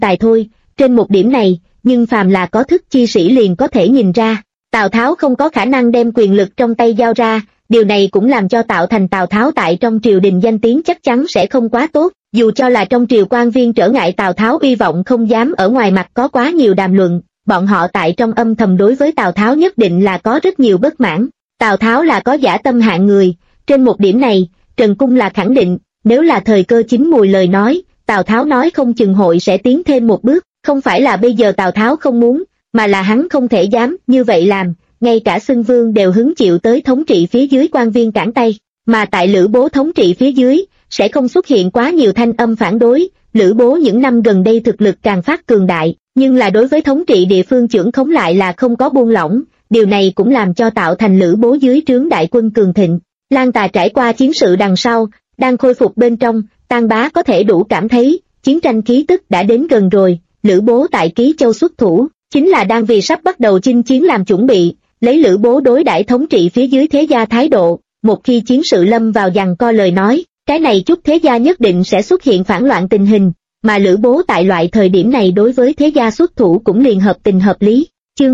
tài thôi. Trên một điểm này, nhưng phàm là có thức chi sĩ liền có thể nhìn ra, Tào Tháo không có khả năng đem quyền lực trong tay giao ra. Điều này cũng làm cho tạo thành Tào Tháo tại trong triều đình danh tiếng chắc chắn sẽ không quá tốt, dù cho là trong triều quan viên trở ngại Tào Tháo uy vọng không dám ở ngoài mặt có quá nhiều đàm luận, bọn họ tại trong âm thầm đối với Tào Tháo nhất định là có rất nhiều bất mãn. Tào Tháo là có dã tâm hạng người, trên một điểm này, Trần Cung là khẳng định, nếu là thời cơ chín mùi lời nói, Tào Tháo nói không chừng hội sẽ tiến thêm một bước, không phải là bây giờ Tào Tháo không muốn, mà là hắn không thể dám như vậy làm. Ngay cả Xưng Vương đều hứng chịu tới thống trị phía dưới quan viên cản tay, mà tại Lữ Bố thống trị phía dưới, sẽ không xuất hiện quá nhiều thanh âm phản đối. Lữ Bố những năm gần đây thực lực càng phát cường đại, nhưng là đối với thống trị địa phương chưởng khống lại là không có buông lỏng, điều này cũng làm cho tạo thành Lữ Bố dưới trướng đại quân cường thịnh. Lan Tà trải qua chiến sự đằng sau, đang khôi phục bên trong, Tang Bá có thể đủ cảm thấy, chiến tranh khí tức đã đến gần rồi. Lữ Bố tại Ký Châu xuất thủ, chính là đang vì sắp bắt đầu chinh chiến làm chuẩn bị. Lấy Lữ Bố đối đãi thống trị phía dưới thế gia thái độ, một khi chiến sự lâm vào giằng co lời nói, cái này chút thế gia nhất định sẽ xuất hiện phản loạn tình hình, mà Lữ Bố tại loại thời điểm này đối với thế gia xuất thủ cũng liền hợp tình hợp lý. Chương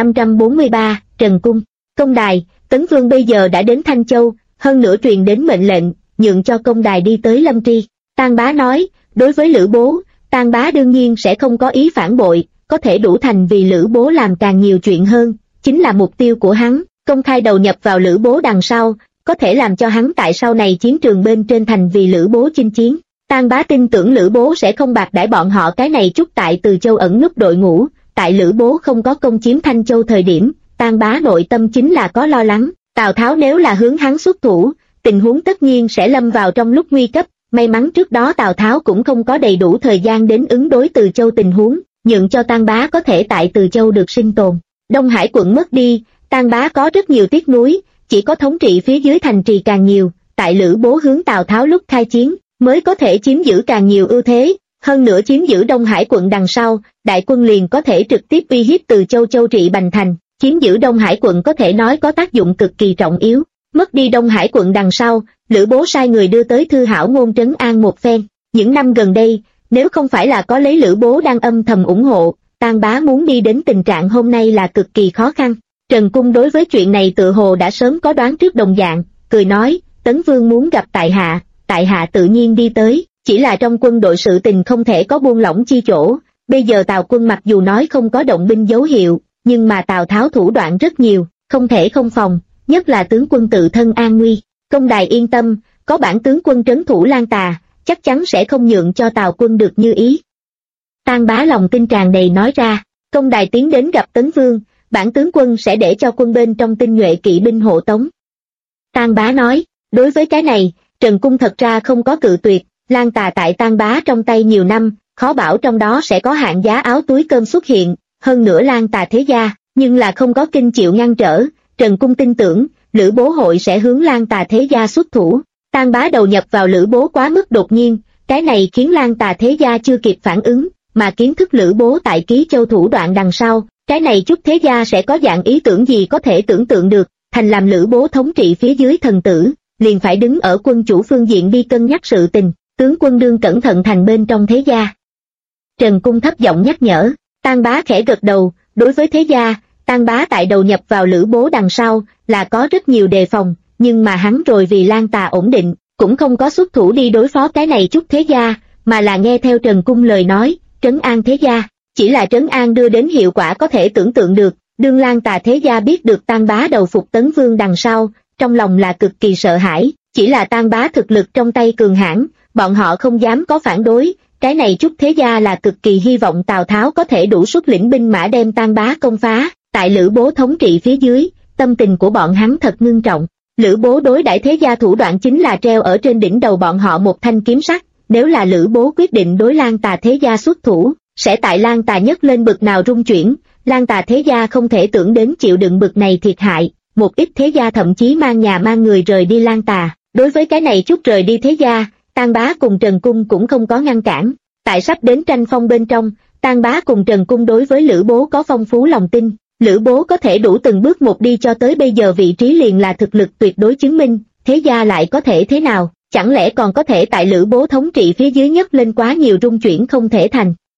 2543, Trần Cung, Công Đài. Tấn Vương bây giờ đã đến Thanh Châu, hơn nữa truyền đến mệnh lệnh, nhượng cho Công Đài đi tới Lâm Tri. Tang Bá nói, đối với Lữ Bố, Tang Bá đương nhiên sẽ không có ý phản bội, có thể đủ thành vì Lữ Bố làm càng nhiều chuyện hơn, chính là mục tiêu của hắn. Công khai đầu nhập vào Lữ Bố đằng sau, có thể làm cho hắn tại sau này chiến trường bên trên thành vì Lữ Bố chinh chiến. Tang Bá tin tưởng Lữ Bố sẽ không bạc đãi bọn họ cái này chút tại Từ Châu ẩn núp đội ngũ. Tại Lữ Bố không có công chiếm Thanh Châu thời điểm, Tang Bá nội tâm chính là có lo lắng, Tào Tháo nếu là hướng hắn xuất thủ, tình huống tất nhiên sẽ lâm vào trong lúc nguy cấp. May mắn trước đó Tào Tháo cũng không có đầy đủ thời gian đến ứng đối Từ Châu tình huống, nhượng cho Tang Bá có thể tại Từ Châu được sinh tồn. Đông Hải quận mất đi, Tang Bá có rất nhiều tiếc nuối, chỉ có thống trị phía dưới thành trì càng nhiều, tại Lữ Bố hướng Tào Tháo lúc khai chiến, mới có thể chiếm giữ càng nhiều ưu thế, hơn nữa chiếm giữ Đông Hải quận đằng sau, đại quân liền có thể trực tiếp uy hiếp Từ Châu Châu trị Bành Thành, chiếm giữ Đông Hải quận có thể nói có tác dụng cực kỳ trọng yếu. Mất đi Đông Hải quận đằng sau, Lữ Bố sai người đưa tới thư hảo ngôn trấn an một phen. Những năm gần đây, nếu không phải là có lấy Lữ Bố đang âm thầm ủng hộ, Tang Bá muốn đi đến tình trạng hôm nay là cực kỳ khó khăn. Trần Cung đối với chuyện này tự hồ đã sớm có đoán trước đồng dạng, cười nói, Tấn Vương muốn gặp tại hạ tự nhiên đi tới, chỉ là trong quân đội sự tình không thể có buông lỏng chi chỗ. Bây giờ Tào quân mặc dù nói không có động binh dấu hiệu, nhưng mà Tào Tháo thủ đoạn rất nhiều, không thể không phòng, nhất là tướng quân tự thân an nguy. Công Đài yên tâm, có bản tướng quân trấn thủ Lan Tà, chắc chắn sẽ không nhượng cho Tào quân được như ý. Tang Bá lòng tin tràn đầy nói ra. Công Đài tiến đến gặp Tấn Vương, bản tướng quân sẽ để cho quân bên trong tinh nhuệ kỵ binh hộ tống. Tang Bá nói, đối với cái này, Trần Cung thật ra không có cự tuyệt. Lan Tà tại Tang Bá trong tay nhiều năm, khó bảo trong đó sẽ có hạng giá áo túi cơm xuất hiện, hơn nữa Lan Tà thế gia, nhưng là không có kinh chịu ngăn trở. Trần Cung tin tưởng, Lữ Bố hội sẽ hướng Lan Tà thế gia xuất thủ. Tang Bá đầu nhập vào Lữ Bố quá mức đột nhiên, cái này khiến Lan Tà thế gia chưa kịp phản ứng, mà kiến thức Lữ Bố tại Ký Châu thủ đoạn đằng sau, cái này chút thế gia sẽ có dạng ý tưởng gì có thể tưởng tượng được, thành làm Lữ Bố thống trị phía dưới thần tử, liền phải đứng ở quân chủ phương diện đi cân nhắc sự tình, tướng quân đương cẩn thận thành bên trong thế gia. Trần Cung thấp giọng nhắc nhở. Tang Bá khẽ gật đầu, đối với thế gia, Tang Bá tại đầu nhập vào Lữ Bố đằng sau là có rất nhiều đề phòng, nhưng mà hắn rồi vì Lan Tà ổn định, cũng không có xuất thủ đi đối phó cái này chút thế gia, mà là nghe theo Trần Cung lời nói, trấn an thế gia. Chỉ là trấn an đưa đến hiệu quả có thể tưởng tượng được, đương Lan Tà thế gia biết được Tang Bá đầu phục Tấn Vương đằng sau, trong lòng là cực kỳ sợ hãi, chỉ là Tang Bá thực lực trong tay cường hãn, bọn họ không dám có phản đối, cái này chút thế gia là cực kỳ hy vọng Tào Tháo có thể đủ xuất lĩnh binh mã đem Tang Bá công phá. Tại Lữ Bố thống trị phía dưới, tâm tình của bọn hắn thật ngưng trọng. Lữ Bố đối đãi thế gia thủ đoạn chính là treo ở trên đỉnh đầu bọn họ một thanh kiếm sắt, nếu là Lữ Bố quyết định đối Lan Tà thế gia xuất thủ, sẽ tại Lan Tà nhất lên bực nào rung chuyển. Lan Tà thế gia không thể tưởng đến chịu đựng bực này thiệt hại, một ít thế gia thậm chí mang nhà mang người rời đi Lan Tà. Đối với cái này chút rời đi thế gia, Tang Bá cùng Trần Cung cũng không có ngăn cản. Tại sắp đến tranh phong bên trong, Tang Bá cùng Trần Cung đối với Lữ Bố có phong phú lòng tin. Lữ Bố có thể đủ từng bước một đi cho tới bây giờ vị trí liền là thực lực tuyệt đối chứng minh, thế gia lại có thể thế nào, chẳng lẽ còn có thể tại Lữ Bố thống trị phía dưới nhất lên quá nhiều rung chuyển không thể thành.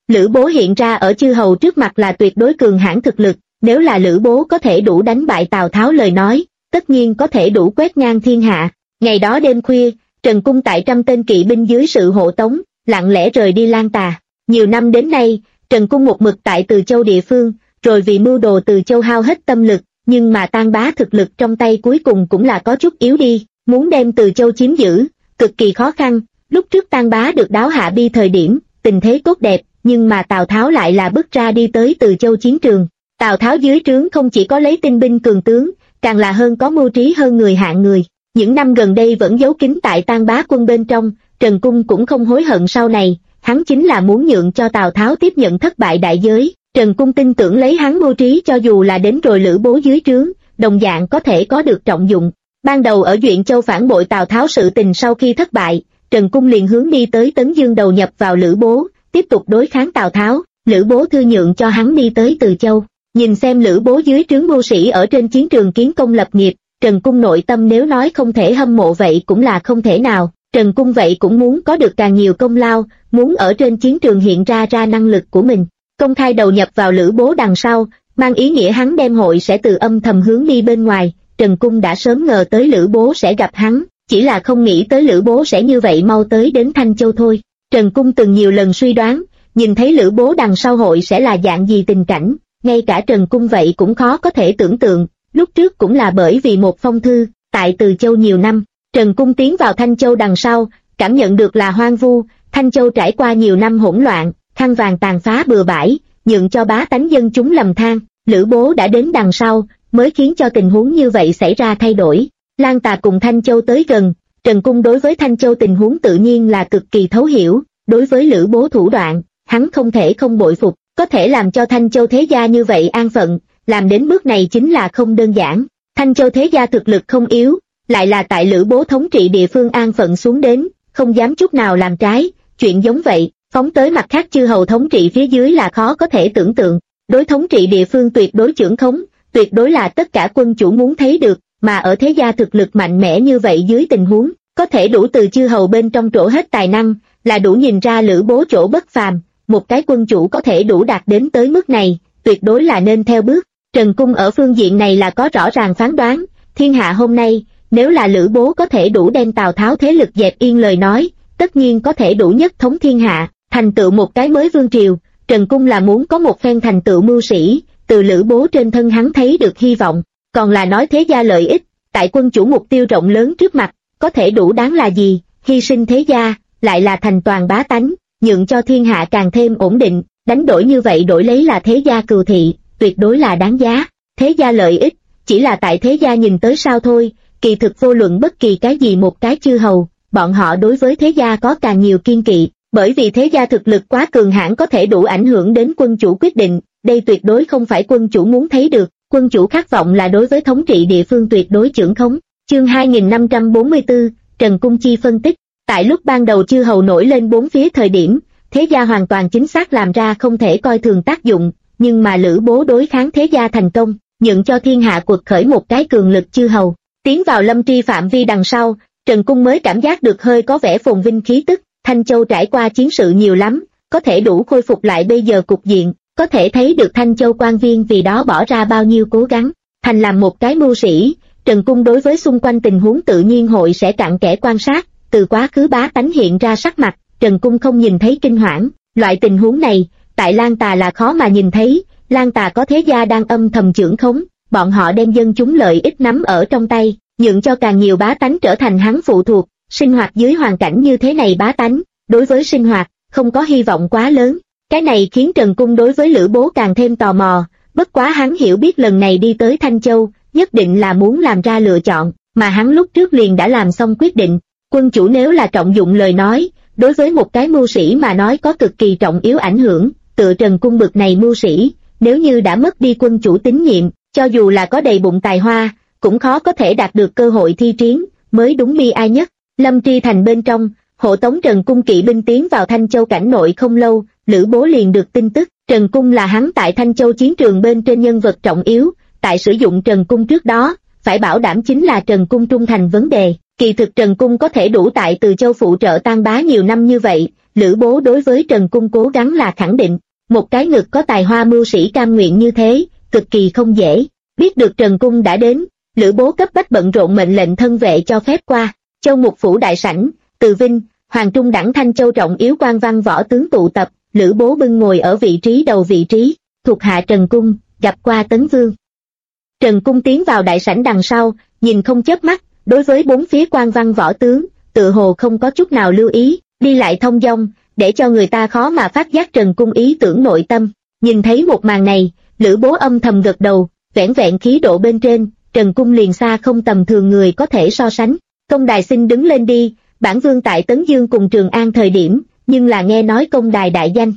Lữ Bố hiện ra ở chư hầu trước mặt là tuyệt đối cường hãn thực lực, nếu là Lữ Bố có thể đủ đánh bại Tào Tháo lời nói, tất nhiên có thể đủ quét ngang thiên hạ. Ngày đó đêm khuya, Trần Cung tại 100 tên kỵ binh dưới sự hộ tống, lặng lẽ rời đi Lan Tà. Nhiều năm đến nay, Trần Cung một mực tại Từ Châu địa phương, rồi vì mưu đồ Từ Châu hao hết tâm lực, nhưng mà Tan Bá thực lực trong tay cuối cùng cũng là có chút yếu đi, muốn đem Từ Châu chiếm giữ, cực kỳ khó khăn. Lúc trước Tan Bá được đáo hạ bi thời điểm, tình thế tốt đẹp, nhưng mà Tào Tháo lại là bước ra đi tới Từ Châu chiến trường. Tào Tháo dưới trướng không chỉ có lấy tinh binh cường tướng, càng là hơn có mưu trí hơn người hạng người. Những năm gần đây vẫn giấu kín tại Tan Bá quân bên trong, Trần Cung cũng không hối hận sau này, hắn chính là muốn nhượng cho Tào Tháo tiếp nhận thất bại đại giới. Trần Cung tin tưởng lấy hắn mưu trí cho dù là đến rồi Lữ Bố dưới trướng, đồng dạng có thể có được trọng dụng. Ban đầu ở Duyện Châu phản bội Tào Tháo sự tình sau khi thất bại, Trần Cung liền hướng đi tới Tấn Dương đầu nhập vào Lữ Bố, tiếp tục đối kháng Tào Tháo. Lữ Bố thư nhượng cho hắn đi tới Từ Châu, nhìn xem Lữ Bố dưới trướng mưu sĩ ở trên chiến trường kiến công lập nghiệp, Trần Cung nội tâm nếu nói không thể hâm mộ vậy cũng là không thể nào. Trần Cung vậy cũng muốn có được càng nhiều công lao, muốn ở trên chiến trường hiện ra năng lực của mình. Công khai đầu nhập vào Lữ Bố đằng sau, mang ý nghĩa hắn đem hội sẽ từ âm thầm hướng đi bên ngoài. Trần Cung đã sớm ngờ tới Lữ Bố sẽ gặp hắn, chỉ là không nghĩ tới Lữ Bố sẽ như vậy mau tới đến Thanh Châu thôi. Trần Cung từng nhiều lần suy đoán, nhìn thấy Lữ Bố đằng sau hội sẽ là dạng gì tình cảnh, ngay cả Trần Cung vậy cũng khó có thể tưởng tượng. Lúc trước cũng là bởi vì một phong thư, tại Từ Châu nhiều năm, Trần Cung tiến vào Thanh Châu đằng sau, cảm nhận được là hoang vu, Thanh Châu trải qua nhiều năm hỗn loạn, khăn vàng tàn phá bừa bãi, nhượng cho bá tánh dân chúng lầm than. Lữ Bố đã đến đằng sau, mới khiến cho tình huống như vậy xảy ra thay đổi. Lan Tà cùng Thanh Châu tới gần, Trần Cung đối với Thanh Châu tình huống tự nhiên là cực kỳ thấu hiểu, đối với Lữ Bố thủ đoạn, hắn không thể không bội phục, có thể làm cho Thanh Châu thế gia như vậy an phận, làm đến bước này chính là không đơn giản. Thanh Châu thế gia thực lực không yếu, lại là tại Lữ Bố thống trị địa phương an phận xuống đến, không dám chút nào làm trái, chuyện giống vậy, phóng tới mặt khác chư hầu thống trị phía dưới là khó có thể tưởng tượng. Đối thống trị địa phương tuyệt đối chưởng khống, tuyệt đối là tất cả quân chủ muốn thấy được, mà ở thế gia thực lực mạnh mẽ như vậy dưới tình huống, có thể đủ từ chư hầu bên trong trổ hết tài năng, là đủ nhìn ra Lữ Bố chỗ bất phàm. Một cái quân chủ có thể đủ đạt đến tới mức này, tuyệt đối là nên theo bước. Trần Cung ở phương diện này là có rõ ràng phán đoán, thiên hạ hôm nay, nếu là Lữ Bố có thể đủ đem Tào Tháo thế lực dẹp yên lời nói, tất nhiên có thể đủ nhất thống thiên hạ, thành tựu một cái mới vương triều. Trần Cung là muốn có một phen thành tựu mưu sĩ, từ Lữ Bố trên thân hắn thấy được hy vọng, còn là nói thế gia lợi ích, tại quân chủ mục tiêu rộng lớn trước mặt, có thể đủ đáng là gì, hy sinh thế gia, lại là thành toàn bá tánh, nhượng cho thiên hạ càng thêm ổn định, đánh đổi như vậy đổi lấy là thế gia cừu thị, tuyệt đối là đáng giá. Thế gia lợi ích, chỉ là tại thế gia nhìn tới sao thôi, kỳ thực vô luận bất kỳ cái gì một cái chư hầu, bọn họ đối với thế gia có càng nhiều kiên kỵ, bởi vì thế gia thực lực quá cường hãn có thể đủ ảnh hưởng đến quân chủ quyết định, đây tuyệt đối không phải quân chủ muốn thấy được, quân chủ khát vọng là đối với thống trị địa phương tuyệt đối chưởng khống. Chương 2544, Trần Cung Chi phân tích, tại lúc ban đầu chư hầu nổi lên bốn phía thời điểm, thế gia hoàn toàn chính xác làm ra không thể coi thường tác dụng, nhưng mà Lữ Bố đối kháng thế gia thành công, nhượng cho thiên hạ quật khởi một cái cường lực chư hầu. Tiến vào lâm tri phạm vi đằng sau, Trần Cung mới cảm giác được hơi có vẻ phồn vinh khí tức. Thanh Châu trải qua chiến sự nhiều lắm, có thể đủ khôi phục lại bây giờ cục diện, có thể thấy được Thanh Châu quan viên vì đó bỏ ra bao nhiêu cố gắng. Thành làm một cái mưu sĩ, Trần Cung đối với xung quanh tình huống tự nhiên hội sẽ cặn kẽ quan sát, từ quá khứ bá tánh hiện ra sắc mặt, Trần Cung không nhìn thấy kinh hoảng. Loại tình huống này, tại Lan Tà là khó mà nhìn thấy. Lan Tà có thế gia đang âm thầm chưởng khống, bọn họ đem dân chúng lợi ích nắm ở trong tay, nhượng cho càng nhiều bá tánh trở thành hắn phụ thuộc. Sinh hoạt dưới hoàn cảnh như thế này bá tánh, đối với sinh hoạt, không có hy vọng quá lớn. Cái này khiến Trần Cung đối với Lữ Bố càng thêm tò mò, bất quá hắn hiểu biết lần này đi tới Thanh Châu, nhất định là muốn làm ra lựa chọn, mà hắn lúc trước liền đã làm xong quyết định. Quân chủ nếu là trọng dụng lời nói, đối với một cái mưu sĩ mà nói có cực kỳ trọng yếu ảnh hưởng, tựa Trần Cung bực này mưu sĩ, nếu như đã mất đi quân chủ tín nhiệm, cho dù là có đầy bụng tài hoa, cũng khó có thể đạt được cơ hội thi chiến, mới đúng bi ai nhất. Lâm Tri Thành bên trong, hộ tống Trần Cung kỵ binh tiến vào Thanh Châu cảnh nội không lâu, Lữ Bố liền được tin tức, Trần Cung là hắn tại Thanh Châu chiến trường bên trên nhân vật trọng yếu, tại sử dụng Trần Cung trước đó, phải bảo đảm chính là Trần Cung trung thành vấn đề, Kỳ thực Trần Cung có thể đủ tại Từ Châu phụ trợ Tang Bá nhiều năm như vậy, Lữ Bố đối với Trần Cung cố gắng là khẳng định. Một cái ngực có tài hoa mưu sĩ cam nguyện như thế, cực kỳ không dễ. Biết được Trần Cung đã đến, Lữ Bố cấp bách bận rộn mệnh lệnh thân vệ cho phép qua. Châu Mục Phủ đại sảnh, Từ Vinh, Hoàng Trung đẳng Thanh Châu trọng yếu quan văn võ tướng tụ tập, Lữ Bố bưng ngồi ở vị trí đầu vị trí, thuộc hạ Trần Cung, gặp qua Tấn Vương. Trần Cung tiến vào đại sảnh đằng sau, nhìn không chớp mắt, đối với bốn phía quan văn võ tướng, tự hồ không có chút nào lưu ý, đi lại thông dong, để cho người ta khó mà phát giác Trần Cung ý tưởng nội tâm. Nhìn thấy một màn này, Lữ Bố âm thầm gật đầu, vẻn vẹn khí độ bên trên, Trần Cung liền xa không tầm thường người có thể so sánh. Công đài xin đứng lên đi, bản vương tại Tấn Dương cùng Trường An thời điểm, nhưng là nghe nói công đài đại danh.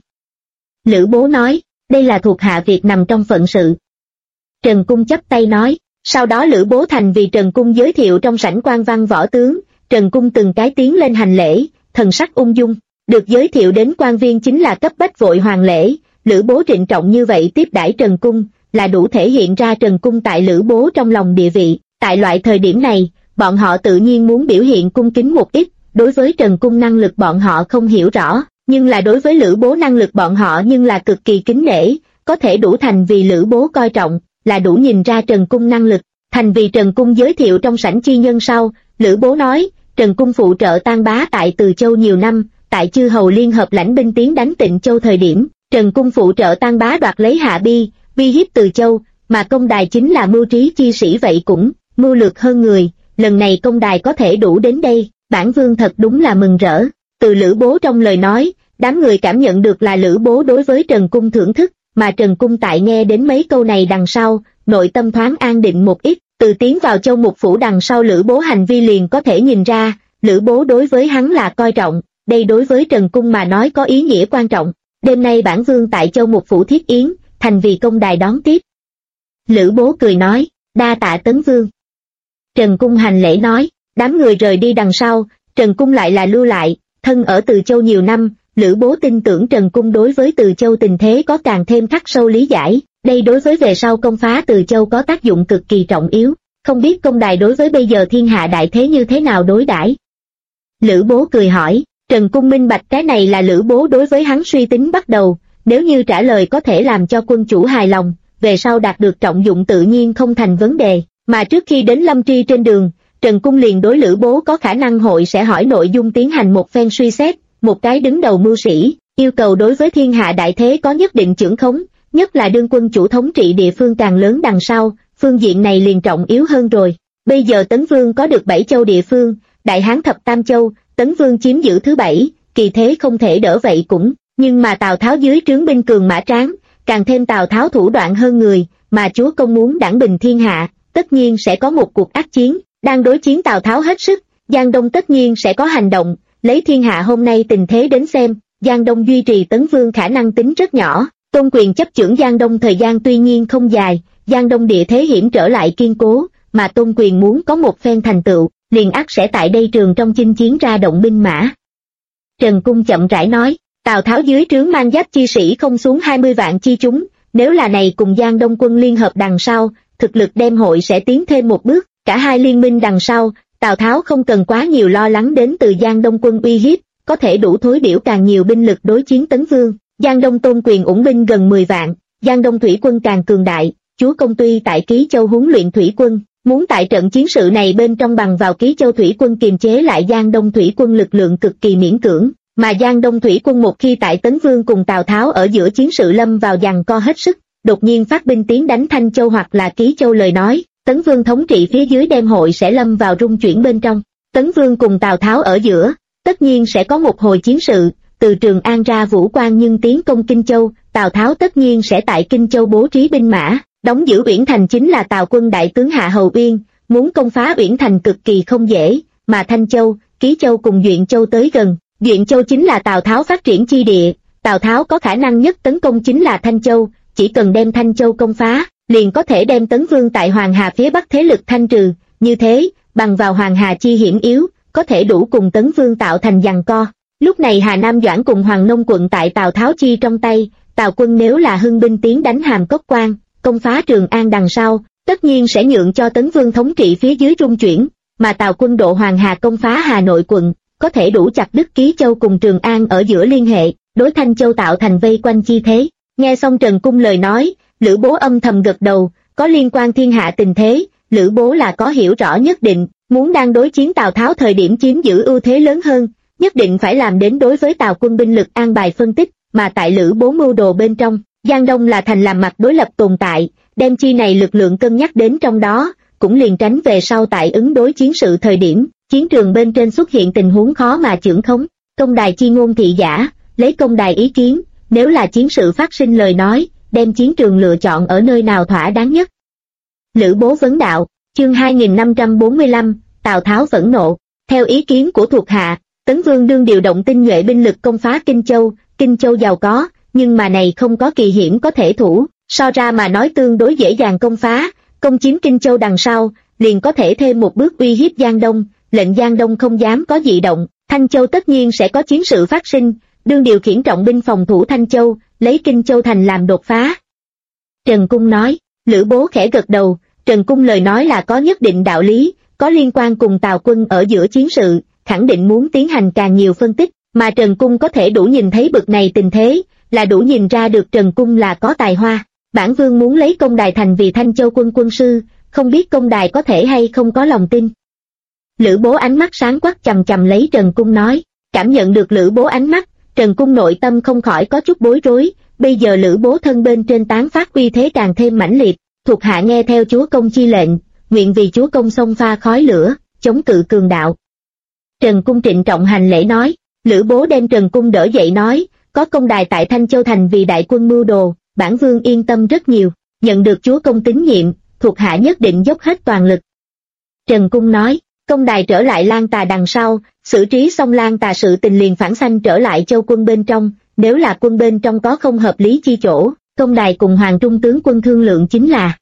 Lữ Bố nói, đây là thuộc hạ việc nằm trong phận sự. Trần Cung chắp tay nói, sau đó Lữ Bố thành vì Trần Cung giới thiệu trong sảnh quan văn võ tướng, Trần Cung từng cái tiến lên hành lễ, thần sắc ung dung, được giới thiệu đến quan viên chính là cấp bách vội hoàng lễ. Lữ Bố trịnh trọng như vậy tiếp đãi Trần Cung, là đủ thể hiện ra Trần Cung tại Lữ Bố trong lòng địa vị. Tại loại thời điểm này, bọn họ tự nhiên muốn biểu hiện cung kính một ít, đối với Trần Cung năng lực bọn họ không hiểu rõ, nhưng là đối với Lữ Bố năng lực bọn họ nhưng là cực kỳ kính nể, có thể đủ thành vì Lữ Bố coi trọng, là đủ nhìn ra Trần Cung năng lực. Thành vì Trần Cung giới thiệu trong sảnh chi nhân sau, Lữ Bố nói, Trần Cung phụ trợ Tang Bá tại Từ Châu nhiều năm, tại chư hầu liên hợp lãnh binh tiến đánh Tịnh Châu thời điểm, Trần Cung phụ trợ Tang Bá đoạt lấy Hạ Bi, uy hiếp Từ Châu, mà công đài chính là mưu trí chi sĩ vậy cũng, mưu lược hơn người, lần này công đài có thể đủ đến đây, bản vương thật đúng là mừng rỡ. Từ Lữ Bố trong lời nói, đám người cảm nhận được là Lữ Bố đối với Trần Cung thưởng thức, mà Trần Cung tại nghe đến mấy câu này đằng sau, nội tâm thoáng an định một ít. Từ tiến vào Châu Mục Phủ đằng sau Lữ Bố hành vi liền có thể nhìn ra, Lữ Bố đối với hắn là coi trọng, đây đối với Trần Cung mà nói có ý nghĩa quan trọng. Đêm nay bản vương tại Châu Mục Phủ thiết yến, thành vì công đài đón tiếp. Lữ Bố cười nói, đa tạ Tấn Vương. Trần Cung hành lễ nói, đám người rời đi đằng sau, Trần Cung lại là lưu lại, thân ở Từ Châu nhiều năm, Lữ Bố tin tưởng Trần Cung đối với Từ Châu tình thế có càng thêm khắc sâu lý giải, đây đối với về sau công phá Từ Châu có tác dụng cực kỳ trọng yếu, không biết công đài đối với bây giờ thiên hạ đại thế như thế nào đối đãi. Lữ Bố cười hỏi, Trần Cung minh bạch cái này là Lữ Bố đối với hắn suy tính bắt đầu, nếu như trả lời có thể làm cho quân chủ hài lòng, về sau đạt được trọng dụng tự nhiên không thành vấn đề, mà trước khi đến Lâm Tri trên đường, Trần Cung liền đối Lữ Bố có khả năng hội sẽ hỏi nội dung tiến hành một phen suy xét, một cái đứng đầu mưu sĩ, yêu cầu đối với thiên hạ đại thế có nhất định chưởng khống, nhất là đương quân chủ thống trị địa phương càng lớn đằng sau, phương diện này liền trọng yếu hơn rồi. Bây giờ Tấn Vương có được 7 châu địa phương, Đại Hán thập tam châu, Tấn Vương chiếm giữ thứ 7, kỳ thế không thể đỡ vậy cũng, nhưng mà Tào Tháo dưới trướng binh cường mã tráng, càng thêm Tào Tháo thủ đoạn hơn người, mà chúa công muốn đảng bình thiên hạ, tất nhiên sẽ có một cuộc ác chiến, đang đối chiến Tào Tháo hết sức, Giang Đông tất nhiên sẽ có hành động, lấy thiên hạ hôm nay tình thế đến xem, Giang Đông duy trì Tấn Vương khả năng tính rất nhỏ. Tôn Quyền chấp chưởng Giang Đông thời gian tuy nhiên không dài, Giang Đông địa thế hiểm trở lại kiên cố, mà Tôn Quyền muốn có một phen thành tựu, liền ắt sẽ tại đây trường trong chinh chiến ra động binh mã. Trần Cung chậm rãi nói, Tào Tháo dưới trướng mang giáp chi sĩ không xuống 20 vạn chi chúng, nếu là này cùng Giang Đông quân liên hợp đằng sau, thực lực đem hội sẽ tiến thêm một bước, cả hai liên minh đằng sau, Tào Tháo không cần quá nhiều lo lắng đến từ Giang Đông quân uy hiếp, có thể đủ thối biểu càng nhiều binh lực đối chiến Tấn Vương. Giang Đông Tôn Quyền ủng binh gần 10 vạn, Giang Đông thủy quân càng cường đại, chúa công tuy tại Ký Châu huấn luyện thủy quân, muốn tại trận chiến sự này bên trong bằng vào Ký Châu thủy quân kiềm chế lại Giang Đông thủy quân lực lượng cực kỳ miễn cưỡng, mà Giang Đông thủy quân một khi tại Tấn Vương cùng Tào Tháo ở giữa chiến sự lâm vào giằng co hết sức, đột nhiên phát binh tiến đánh Thanh Châu hoặc là Ký Châu lời nói, Tấn Vương thống trị phía dưới đem hội sẽ lâm vào rung chuyển bên trong. Tấn Vương cùng Tào Tháo ở giữa, tất nhiên sẽ có một hồi chiến sự. Từ Trường An ra Vũ Quan nhưng tiến công Kinh Châu, Tào Tháo tất nhiên sẽ tại Kinh Châu bố trí binh mã, đóng giữ Uyển Thành chính là Tào quân đại tướng Hạ Hầu Uyên, muốn công phá Uyển Thành cực kỳ không dễ, mà Thanh Châu, Ký Châu cùng Duyện Châu tới gần, Duyện Châu chính là Tào Tháo phát triển chi địa, Tào Tháo có khả năng nhất tấn công chính là Thanh Châu, chỉ cần đem Thanh Châu công phá, liền có thể đem Tấn Vương tại Hoàng Hà phía Bắc thế lực thanh trừ, như thế, bằng vào Hoàng Hà chi hiểm yếu, có thể đủ cùng Tấn Vương tạo thành giằng co. Lúc này Hà Nam Doãn cùng Hoàng Nông quận tại Tào Tháo chi trong tay, Tào quân nếu là hưng binh tiến đánh Hàm Cốc Quan, công phá Trường An đằng sau, tất nhiên sẽ nhượng cho Tấn Vương thống trị phía dưới trung chuyển, mà Tào quân độ Hoàng Hà công phá Hà Nội quận, có thể đủ chặt đứt Ký Châu cùng Trường An ở giữa liên hệ, đối Thanh Châu tạo thành vây quanh chi thế. Nghe xong Trần Cung lời nói, Lữ Bố âm thầm gật đầu, có liên quan thiên hạ tình thế, Lữ Bố là có hiểu rõ nhất định, muốn đang đối chiến Tào Tháo thời điểm chiếm giữ ưu thế lớn hơn, nhất định phải làm đến đối với Tào quân binh lực an bài phân tích, mà tại Lữ Bố mưu đồ bên trong, Giang Đông là thành làm mặt đối lập tồn tại, đem chi này lực lượng cân nhắc đến trong đó, cũng liền tránh về sau tại ứng đối chiến sự thời điểm, chiến trường bên trên xuất hiện tình huống khó mà chưởng khống. Công đài chi ngôn thị giả, lấy công đài ý kiến, nếu là chiến sự phát sinh lời nói, đem chiến trường lựa chọn ở nơi nào thỏa đáng nhất. Lữ Bố vấn đạo, chương 2545, Tào Tháo phẫn nộ, theo ý kiến của thuộc hạ, Tấn Vương đương điều động tinh nhuệ binh lực công phá Kinh Châu giàu có, nhưng mà này không có kỳ hiểm có thể thủ, so ra mà nói tương đối dễ dàng công phá, công chiếm Kinh Châu đằng sau, liền có thể thêm một bước uy hiếp Giang Đông, lệnh Giang Đông không dám có dị động, Thanh Châu tất nhiên sẽ có chiến sự phát sinh, đương điều khiển trọng binh phòng thủ Thanh Châu, lấy Kinh Châu thành làm đột phá. Trần Cung nói, Lữ Bố khẽ gật đầu, Trần Cung lời nói là có nhất định đạo lý, có liên quan cùng Tào quân ở giữa chiến sự, khẳng định muốn tiến hành càng nhiều phân tích, mà Trần Cung có thể đủ nhìn thấy bực này tình thế, là đủ nhìn ra được Trần Cung là có tài hoa. Bản Vương muốn lấy công đài thành vì Thanh Châu quân sư, không biết công đài có thể hay không có lòng tin. Lữ Bố ánh mắt sáng quắc chằm chằm lấy Trần Cung nói, cảm nhận được Lữ Bố ánh mắt, Trần Cung nội tâm không khỏi có chút bối rối, bây giờ Lữ Bố thân bên trên tán phát uy thế càng thêm mãnh liệt, thuộc hạ nghe theo chúa công chi lệnh, nguyện vì chúa công xông pha khói lửa, chống cự cường đạo. Trần Cung trịnh trọng hành lễ nói, Lữ Bố đem Trần Cung đỡ dậy nói, có công đài tại Thanh Châu thành vì đại quân mưu đồ, bản Vương yên tâm rất nhiều, nhận được chúa công tín nhiệm, thuộc hạ nhất định dốc hết toàn lực. Trần Cung nói, công đài trở lại Lan Tà đằng sau, xử trí xong Lan Tà sự tình liền phản sanh trở lại Châu quân bên trong, nếu là quân bên trong có không hợp lý chi chỗ, công đài cùng Hoàng Trung tướng quân thương lượng chính là.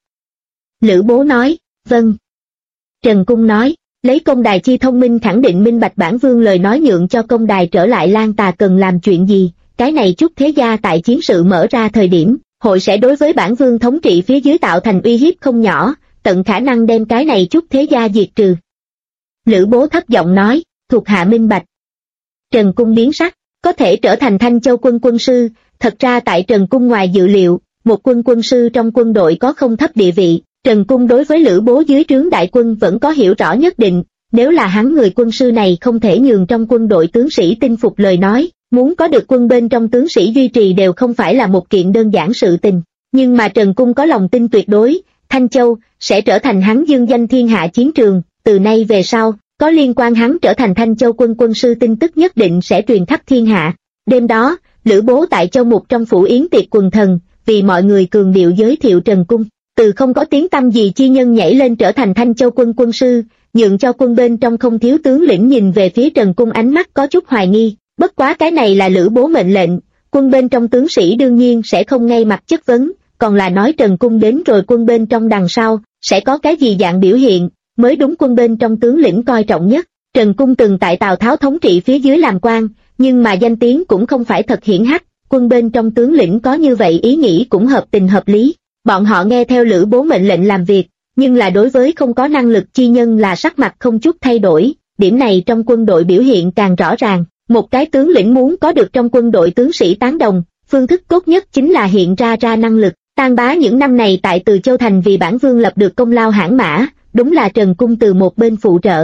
Lữ Bố nói, vâng. Trần Cung nói, lấy công đài chi thông minh khẳng định minh bạch bản Vương lời nói nhượng cho công đài trở lại Lan Tà cần làm chuyện gì, cái này chút thế gia tại chiến sự mở ra thời điểm, hội sẽ đối với bản Vương thống trị phía dưới tạo thành uy hiếp không nhỏ, tận khả năng đem cái này chút thế gia diệt trừ. Lữ Bố thấp giọng nói, thuộc hạ minh bạch. Trần Cung biến sắc, có thể trở thành Thanh Châu quân sư, thật ra tại Trần Cung ngoài dự liệu, một quân sư trong quân đội có không thấp địa vị, Trần Cung đối với Lữ Bố dưới trướng đại quân vẫn có hiểu rõ nhất định, nếu là hắn người quân sư này không thể nhường trong quân đội tướng sĩ tin phục lời nói, muốn có được quân bên trong tướng sĩ duy trì đều không phải là một kiện đơn giản sự tình, nhưng mà Trần Cung có lòng tin tuyệt đối, Thanh Châu sẽ trở thành hắn dương danh thiên hạ chiến trường, từ nay về sau, có liên quan hắn trở thành Thanh Châu quân sư tin tức nhất định sẽ truyền khắp thiên hạ. Đêm đó, Lữ Bố tại Châu Mục trong phủ yến tiệc quần thần, vì mọi người cường điệu giới thiệu Trần Cung, từ không có tiếng tăm gì chi nhân nhảy lên trở thành Thanh Châu quân sư, nhượng cho quân bên trong không thiếu tướng lĩnh nhìn về phía Trần Cung ánh mắt có chút hoài nghi, bất quá cái này là Lữ Bố mệnh lệnh, quân bên trong tướng sĩ đương nhiên sẽ không ngay mặt chất vấn, còn là nói Trần Cung đến rồi quân bên trong đằng sau, sẽ có cái gì dạng biểu hiện, mới đúng quân bên trong tướng lĩnh coi trọng nhất. Trần Cung từng tại Tào Tháo thống trị phía dưới làm quan, nhưng mà danh tiếng cũng không phải thật hiển hách, quân bên trong tướng lĩnh có như vậy ý nghĩ cũng hợp tình hợp lý. Bọn họ nghe theo Lữ Bố mệnh lệnh làm việc, nhưng là đối với không có năng lực chi nhân là sắc mặt không chút thay đổi, điểm này trong quân đội biểu hiện càng rõ ràng. Một cái tướng lĩnh muốn có được trong quân đội tướng sĩ tán đồng, phương thức tốt nhất chính là hiện ra năng lực. Tang Bá những năm này tại Từ Châu Thành vì bản Vương lập được công lao hãn mã, đúng là Trần Cung từ một bên phụ trợ.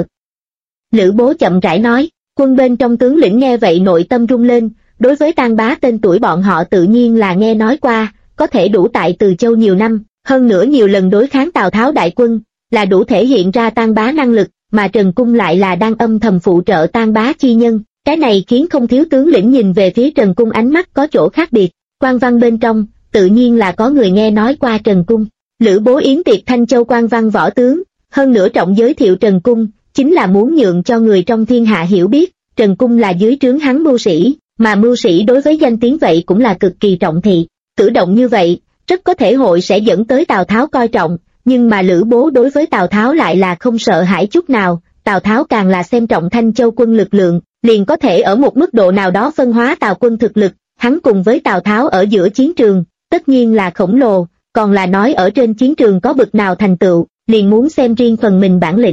Lữ Bố chậm rãi nói, quân bên trong tướng lĩnh nghe vậy nội tâm rung lên, đối với Tang Bá tên tuổi bọn họ tự nhiên là nghe nói qua, có thể đủ tại Từ Châu nhiều năm, hơn nữa nhiều lần đối kháng Tào Tháo đại quân, là đủ thể hiện ra Tang Bá năng lực, mà Trần Cung lại là đang âm thầm phụ trợ Tang Bá chi nhân, cái này khiến không thiếu tướng lĩnh nhìn về phía Trần Cung ánh mắt có chỗ khác biệt. Quan văn bên trong, tự nhiên là có người nghe nói qua Trần Cung. Lữ Bố yến tiệc Thanh Châu quan văn võ tướng, hơn nữa trọng giới thiệu Trần Cung, chính là muốn nhượng cho người trong thiên hạ hiểu biết, Trần Cung là dưới trướng hắn mưu sĩ, mà mưu sĩ đối với danh tiếng vậy cũng là cực kỳ trọng thị. Cử động như vậy, rất có thể hội sẽ dẫn tới Tào Tháo coi trọng, nhưng mà Lữ Bố đối với Tào Tháo lại là không sợ hãi chút nào, Tào Tháo càng là xem trọng Thanh Châu quân lực lượng, liền có thể ở một mức độ nào đó phân hóa Tào quân thực lực, hắn cùng với Tào Tháo ở giữa chiến trường, tất nhiên là khổng lồ, còn là nói ở trên chiến trường có bực nào thành tựu, liền muốn xem riêng phần mình bản lĩnh.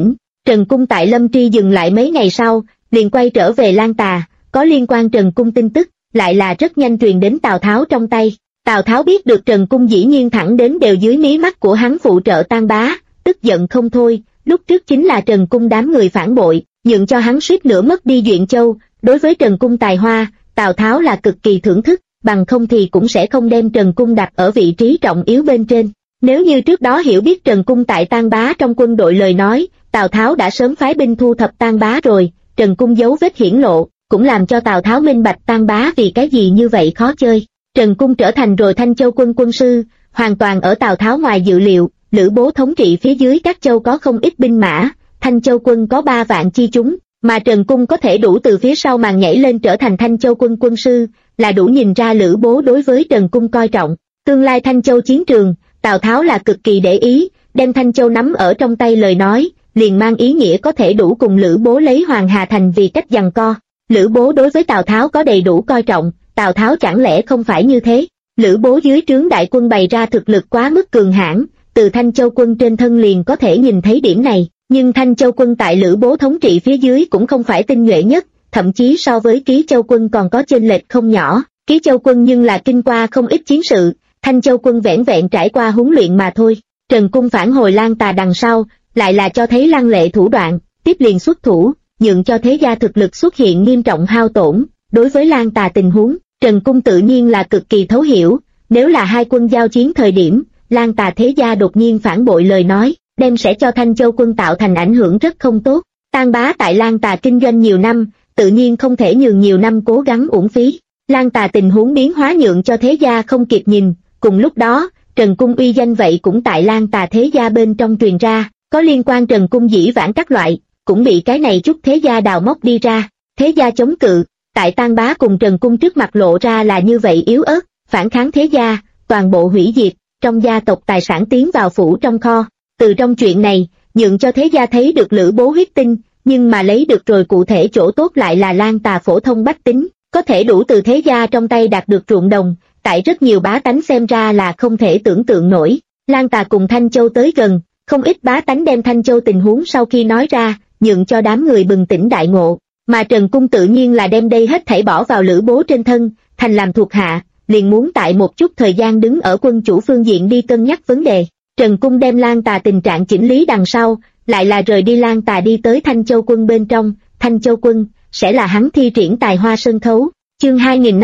Trần Cung tại Lâm Tri dừng lại mấy ngày sau, liền quay trở về Lan Tà, có liên quan Trần Cung tin tức, lại là rất nhanh truyền đến Tào Tháo trong tay. Tào Tháo biết được Trần Cung dĩ nhiên thẳng đến đều dưới mí mắt của hắn phụ trợ Tan Bá, tức giận không thôi, lúc trước chính là Trần Cung đám người phản bội, nhượng cho hắn suýt nữa mất đi Duyện Châu. Đối với Trần Cung tài hoa, Tào Tháo là cực kỳ thưởng thức, bằng không thì cũng sẽ không đem Trần Cung đặt ở vị trí trọng yếu bên trên. Nếu như trước đó hiểu biết Trần Cung tại Tan Bá trong quân đội lời nói, Tào Tháo đã sớm phái binh thu thập Tan Bá rồi. Trần Cung dấu vết hiển lộ, cũng làm cho Tào Tháo minh bạch Tan Bá vì cái gì như vậy khó chơi. Trần Cung trở thành rồi Thanh Châu quân quân sư, hoàn toàn ở Tào Tháo ngoài dự liệu. Lữ Bố thống trị phía dưới các châu có không ít binh mã, Thanh Châu quân có 3 vạn chi chúng, mà Trần Cung có thể đủ từ phía sau màn nhảy lên trở thành Thanh Châu quân quân sư, là đủ nhìn ra Lữ Bố đối với Trần Cung coi trọng. Tương lai Thanh Châu chiến trường, Tào Tháo là cực kỳ để ý, đem Thanh Châu nắm ở trong tay lời nói, liền mang ý nghĩa có thể đủ cùng Lữ Bố lấy Hoàng Hà Thành vì cách giằng co. Lữ Bố đối với Tào Tháo có đầy đủ coi trọng, Tào Tháo chẳng lẽ không phải như thế? Lữ Bố dưới trướng đại quân bày ra thực lực quá mức cường hãn, từ Thanh Châu quân trên thân liền có thể nhìn thấy điểm này, nhưng Thanh Châu quân tại Lữ Bố thống trị phía dưới cũng không phải tinh nhuệ nhất, thậm chí so với Ký Châu quân còn có chênh lệch không nhỏ. Ký Châu quân nhưng là kinh qua không ít chiến sự, Thanh Châu quân vẻn vẹn trải qua huấn luyện mà thôi. Trần Cung phản hồi Lan Tà đằng sau, lại là cho thấy lăng lệ thủ đoạn, tiếp liền xuất thủ, nhượng cho thế gia thực lực xuất hiện nghiêm trọng hao tổn. Đối với Lan Tà tình huống, Trần Cung tự nhiên là cực kỳ thấu hiểu, nếu là hai quân giao chiến thời điểm, Lan Tà thế gia đột nhiên phản bội lời nói, đem sẽ cho Thanh Châu quân tạo thành ảnh hưởng rất không tốt. Tan Bá tại Lan Tà kinh doanh nhiều năm, tự nhiên không thể nhường nhiều năm cố gắng uổng phí. Lan Tà tình huống biến hóa nhượng cho thế gia không kịp nhìn, cùng lúc đó, Trần Cung uy danh vậy cũng tại Lan Tà thế gia bên trong truyền ra, có liên quan Trần Cung dĩ vãng các loại, cũng bị cái này chút thế gia đào móc đi ra. Thế gia chống cự, tại Tan Bá cùng Trần Cung trước mặt lộ ra là như vậy yếu ớt, phản kháng thế gia, toàn bộ hủy diệt, trong gia tộc tài sản tiến vào phủ trong kho. Từ trong chuyện này, nhượng cho thế gia thấy được Lữ Bố huyết tinh, nhưng mà lấy được rồi cụ thể chỗ tốt lại là Lan Tà phổ thông bách tính, có thể đủ từ thế gia trong tay đạt được ruộng đồng, tại rất nhiều bá tánh xem ra là không thể tưởng tượng nổi. Lan Tà cùng Thanh Châu tới gần, không ít bá tánh đem Thanh Châu tình huống sau khi nói ra, nhượng cho đám người bừng tỉnh đại ngộ, mà Trần Cung tự nhiên là đem đây hết thảy bỏ vào Lữ Bố trên thân, thành làm thuộc hạ, liền muốn tại một chút thời gian đứng ở quân chủ phương diện đi cân nhắc vấn đề. Trần Cung đem Lan Tà tình trạng chỉnh lý đằng sau, lại là rời đi Lan Tà đi tới Thanh Châu quân bên trong. Thanh Châu quân sẽ là hắn thi triển tài hoa sân khấu. Chương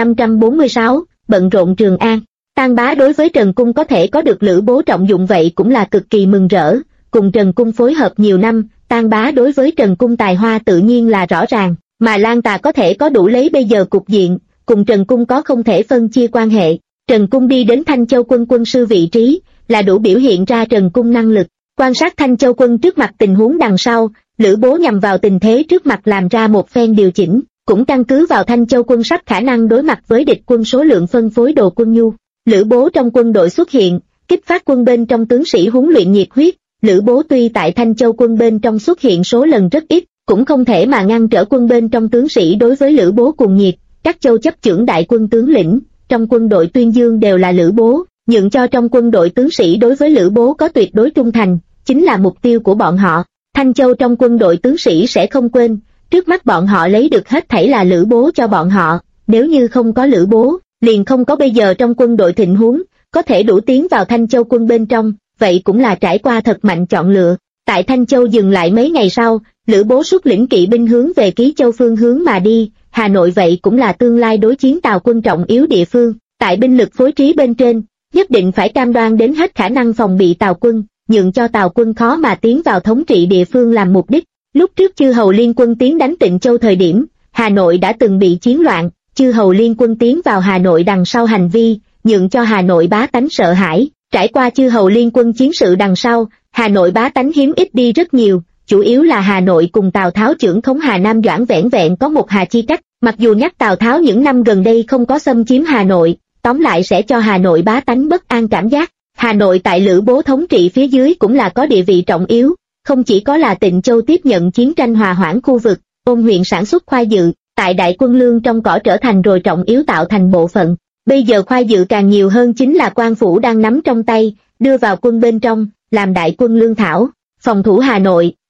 2546, bận rộn Trường An. Tan Bá đối với Trần Cung có thể có được Lữ Bố trọng dụng vậy cũng là cực kỳ mừng rỡ, cùng Trần Cung phối hợp nhiều năm, Tan Bá đối với Trần Cung tài hoa tự nhiên là rõ ràng, mà Lan Tà có thể có đủ lấy bây giờ cục diện, cùng Trần Cung có không thể phân chia quan hệ. Trần Cung đi đến Thanh Châu quân quân sư vị trí, là đủ biểu hiện ra Trần Cung năng lực. Quan sát Thanh Châu quân trước mặt tình huống đằng sau, Lữ Bố nhằm vào tình thế trước mặt làm ra một phen điều chỉnh, cũng căn cứ vào Thanh Châu quân sắp khả năng đối mặt với địch quân số lượng phân phối đồ quân nhu. Lữ Bố trong quân đội xuất hiện, kích phát quân bên trong tướng sĩ huấn luyện nhiệt huyết. Lữ Bố tuy tại Thanh Châu quân bên trong xuất hiện số lần rất ít, cũng không thể mà ngăn trở quân bên trong tướng sĩ đối với Lữ Bố cuồng nhiệt. Các châu chấp chưởng đại quân tướng lĩnh, trong quân đội tuyên dương đều là Lữ Bố, nhượng cho trong quân đội tướng sĩ đối với Lữ Bố có tuyệt đối trung thành, chính là mục tiêu của bọn họ. Thanh Châu trong quân đội tướng sĩ sẽ không quên, trước mắt bọn họ lấy được hết thảy là Lữ Bố cho bọn họ, nếu như không có Lữ Bố, liền không có bây giờ trong quân đội thịnh huống, có thể đủ tiến vào Thanh Châu quân bên trong, vậy cũng là trải qua thật mạnh chọn lựa. Tại Thanh Châu dừng lại mấy ngày sau, Lữ Bố xuất lĩnh kỵ binh hướng về Ký Châu phương hướng mà đi. Hà Nội vậy cũng là tương lai đối chiến Tào quân trọng yếu địa phương, tại binh lực phối trí bên trên, nhất định phải cam đoan đến hết khả năng phòng bị Tào quân, nhượng cho Tào quân khó mà tiến vào thống trị địa phương làm mục đích. Lúc trước chư hầu liên quân tiến đánh Tịnh Châu thời điểm, Hà Nội đã từng bị chiến loạn, chư hầu liên quân tiến vào Hà Nội đằng sau hành vi, nhượng cho Hà Nội bá tánh sợ hãi. Trải qua chư hầu liên quân chiến sự đằng sau, Hà Nội bá tánh hiếm ít đi rất nhiều, chủ yếu là Hà Nội cùng Tào Tháo trưởng khống Hà Nam Doãn vẻn vẹn có một hà chi cách, mặc dù nhắc Tào Tháo những năm gần đây không có xâm chiếm Hà Nội, tóm lại sẽ cho Hà Nội bá tánh bất an cảm giác. Hà Nội tại Lữ Bố thống trị phía dưới cũng là có địa vị trọng yếu, không chỉ có là Tịnh Châu tiếp nhận chiến tranh hòa hoãn khu vực, Ôn huyện sản xuất khoai dự, tại đại quân lương trong cỏ trở thành rồi trọng yếu tạo thành bộ phận. Bây giờ khoai dự càng nhiều hơn chính là quan phủ đang nắm trong tay, đưa vào quân bên trong, làm đại quân lương thảo, phòng thủ Hà Nội.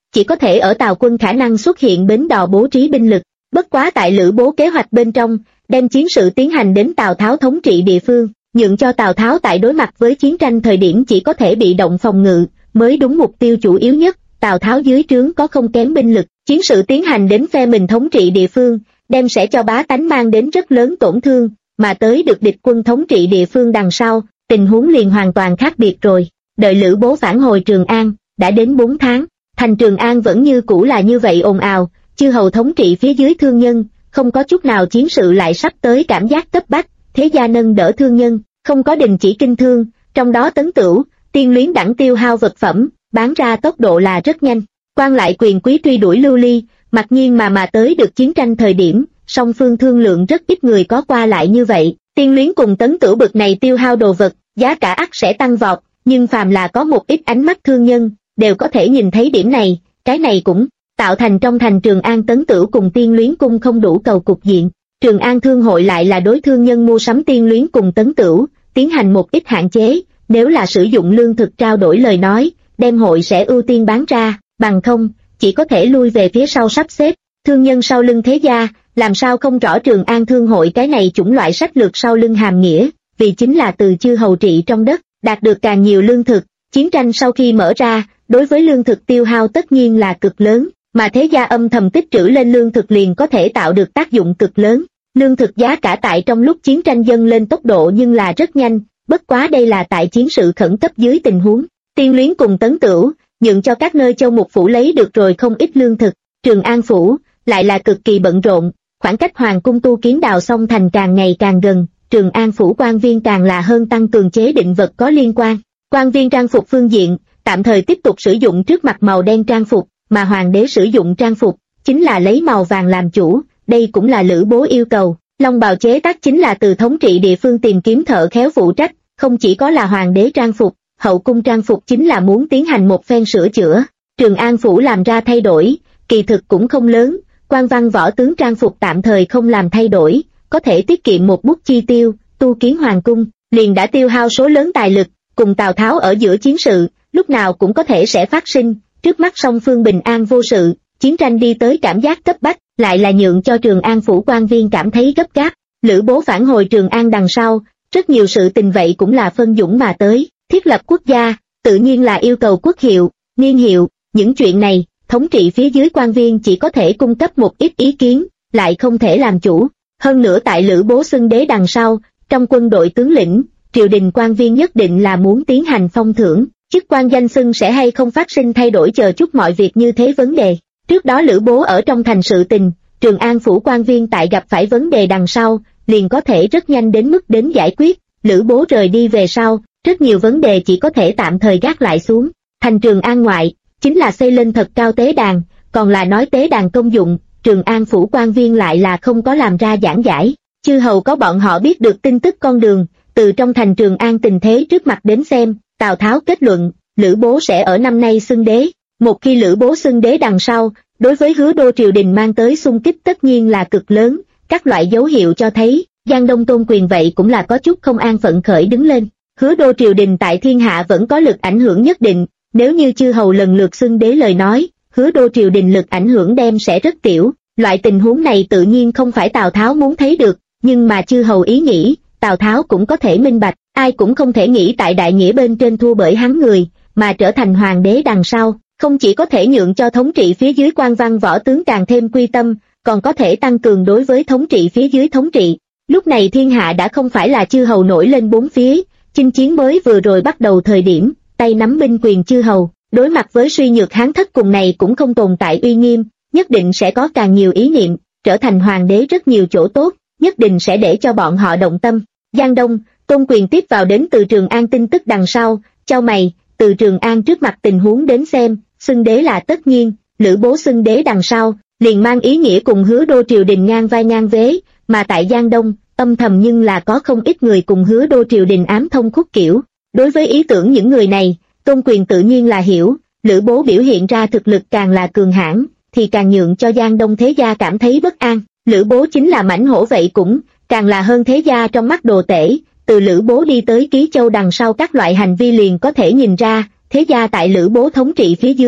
chỉ có thể ở Tào quân khả năng xuất hiện bến đò bố trí binh lực. Bất quá tại Lữ Bố kế hoạch bên trong, đem chiến sự tiến hành đến Tào Tháo thống trị địa phương, nhượng cho Tào Tháo tại đối mặt với chiến tranh thời điểm chỉ có thể bị động phòng ngự, mới đúng mục tiêu chủ yếu nhất. Tào Tháo dưới trướng có không kém binh lực, chiến sự tiến hành đến phe mình thống trị địa phương, đem sẽ cho bá tánh mang đến rất lớn tổn thương, mà tới được địch quân thống trị địa phương đằng sau, tình huống liền hoàn toàn khác biệt rồi. Đợi Lữ Bố phản hồi Trường An, đã đến 4 tháng, thành Trường An vẫn như cũ là như vậy ồn ào, chư hầu thống trị phía dưới thương nhân, không có chút nào chiến sự lại sắp tới cảm giác cấp bách, thế gia nâng đỡ thương nhân, không có đình chỉ kinh thương, trong đó Tấn Tửu, Tiên Luyến đẳng tiêu hao vật phẩm, bán ra tốc độ là rất nhanh. Quan lại quyền quý truy đuổi lưu ly, mặc nhiên mà tới được chiến tranh thời điểm, song phương thương lượng rất ít người có qua lại như vậy. Tiên Luyến cùng Tấn Tửu bực này tiêu hao đồ vật, giá cả ắt sẽ tăng vọt, nhưng phàm là có một ít ánh mắt thương nhân, đều có thể nhìn thấy điểm này, cái này cũng tạo thành trong thành Trường An Tấn Tửu cùng Tiên Luyến cung không đủ cầu cục diện. Trường An Thương hội lại là đối thương nhân mua sắm Tiên Luyến cùng Tấn Tửu, tiến hành một ít hạn chế, nếu là sử dụng lương thực trao đổi lời nói, đem hội sẽ ưu tiên bán ra, bằng không, chỉ có thể lui về phía sau sắp xếp. Thương nhân sau lưng thế gia, làm sao không rõ Trường An Thương hội cái này chủng loại sách lược sau lưng hàm nghĩa, vì chính là từ chư hầu trị trong đất, đạt được càng nhiều lương thực, chiến tranh sau khi mở ra, đối với lương thực tiêu hao tất nhiên là cực lớn, mà thế gia âm thầm tích trữ lên lương thực liền có thể tạo được tác dụng cực lớn. Lương thực giá cả tại trong lúc chiến tranh dâng lên tốc độ nhưng là rất nhanh, bất quá đây là tại chiến sự khẩn cấp dưới tình huống. Tiên Luyến cùng Tấn Tửu, nhượng cho các nơi châu mục phủ lấy được rồi không ít lương thực. Trường An phủ lại là cực kỳ bận rộn, khoảng cách hoàng cung tu kiến đào xong thành càng ngày càng gần, Trường An phủ quan viên càng là hơn tăng cường chế định vật có liên quan. Quan viên trang phục phương diện, tạm thời tiếp tục sử dụng trước mặt màu đen trang phục, mà hoàng đế sử dụng trang phục chính là lấy màu vàng làm chủ, đây cũng là Lữ Bố yêu cầu. Long bào chế tác chính là từ thống trị địa phương tìm kiếm thợ khéo phụ trách, không chỉ có là hoàng đế trang phục, hậu cung trang phục chính là muốn tiến hành một phen sửa chữa. Trường An phủ làm ra thay đổi, kỳ thực cũng không lớn, quan văn võ tướng trang phục tạm thời không làm thay đổi, có thể tiết kiệm một bút chi tiêu. Tu kiến hoàng cung liền đã tiêu hao số lớn tài lực, cùng Tào Tháo ở giữa chiến sự, lúc nào cũng có thể sẽ phát sinh. Trước mắt song phương bình an vô sự, chiến tranh đi tới cảm giác cấp bách, lại là nhượng cho Trường An phủ quan viên cảm thấy gấp gáp. Lữ Bố phản hồi Trường An đằng sau, rất nhiều sự tình vậy cũng là phân dũng mà tới. Thiết lập quốc gia, tự nhiên là yêu cầu quốc hiệu, niên hiệu, những chuyện này, thống trị phía dưới quan viên chỉ có thể cung cấp một ít ý kiến, lại không thể làm chủ. Hơn nữa tại Lữ Bố xưng đế đằng sau, trong quân đội tướng lĩnh, triều đình quan viên nhất định là muốn tiến hành phong thưởng, chức quan danh xưng sẽ hay không phát sinh thay đổi chờ chút mọi việc như thế vấn đề. Trước đó Lữ Bố ở trong thành sự tình, Trường An phủ quan viên tại gặp phải vấn đề đằng sau, liền có thể rất nhanh đến mức đến giải quyết. Lữ Bố rời đi về sau, rất nhiều vấn đề chỉ có thể tạm thời gác lại xuống. Thành Trường An ngoại, chính là xây lên thật cao tế đàn, còn là nói tế đàn công dụng, Trường An phủ quan viên lại là không có làm ra giảng giải. Chư hầu có bọn họ biết được tin tức con đường, từ trong thành Trường An tình thế trước mặt đến xem, Tào Tháo kết luận, Lữ Bố sẽ ở năm nay xưng đế. Một khi Lữ Bố xưng đế đằng sau, đối với Hứa Đô triều đình mang tới xung kích tất nhiên là cực lớn, các loại dấu hiệu cho thấy, Giang Đông Tôn Quyền vậy cũng là có chút không an phận khởi đứng lên. Hứa Đô triều đình tại thiên hạ vẫn có lực ảnh hưởng nhất định, nếu như chư hầu lần lượt xưng đế lời nói, Hứa Đô triều đình lực ảnh hưởng đem sẽ rất tiểu. Loại tình huống này tự nhiên không phải Tào Tháo muốn thấy được, nhưng mà chư hầu ý nghĩ, Tào Tháo cũng có thể minh bạch, ai cũng không thể nghĩ tại đại nghĩa bên trên thua bởi hắn người, mà trở thành hoàng đế đằng sau, không chỉ có thể nhượng cho thống trị phía dưới quan văn võ tướng càng thêm quy tâm, còn có thể tăng cường đối với thống trị phía dưới thống trị. Lúc này thiên hạ đã không phải là chư hầu nổi lên bốn phía, chinh chiến mới vừa rồi bắt đầu thời điểm, tay nắm binh quyền chư hầu, đối mặt với suy nhược Hán thất cùng này cũng không tồn tại uy nghiêm, nhất định sẽ có càng nhiều ý niệm, trở thành hoàng đế rất nhiều chỗ tốt, nhất định sẽ để cho bọn họ động tâm. Giang Đông, Tôn Quyền tiếp vào đến từ Trường An tin tức đằng sau, chau mày, từ Trường An trước mặt tình huống đến xem, xưng đế là tất nhiên, Lữ Bố xưng đế đằng sau, liền mang ý nghĩa cùng Hứa Đô triều đình ngang vai ngang vế, mà tại Giang Đông, âm thầm nhưng là có không ít người cùng Hứa Đô triều đình ám thông khúc kiểu. Đối với ý tưởng những người này, Tôn Quyền tự nhiên là hiểu, Lữ Bố biểu hiện ra thực lực càng là cường hãn, thì càng nhượng cho Giang Đông thế gia cảm thấy bất an. Lữ Bố chính là mãnh hổ vậy cũng, càng là hơn thế gia trong mắt đồ tể, từ Lữ Bố đi tới Ký Châu đằng sau các loại hành vi liền có thể nhìn ra, thế gia tại Lữ Bố thống trị phía dưới,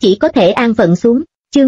chỉ có thể an phận xuống. Chương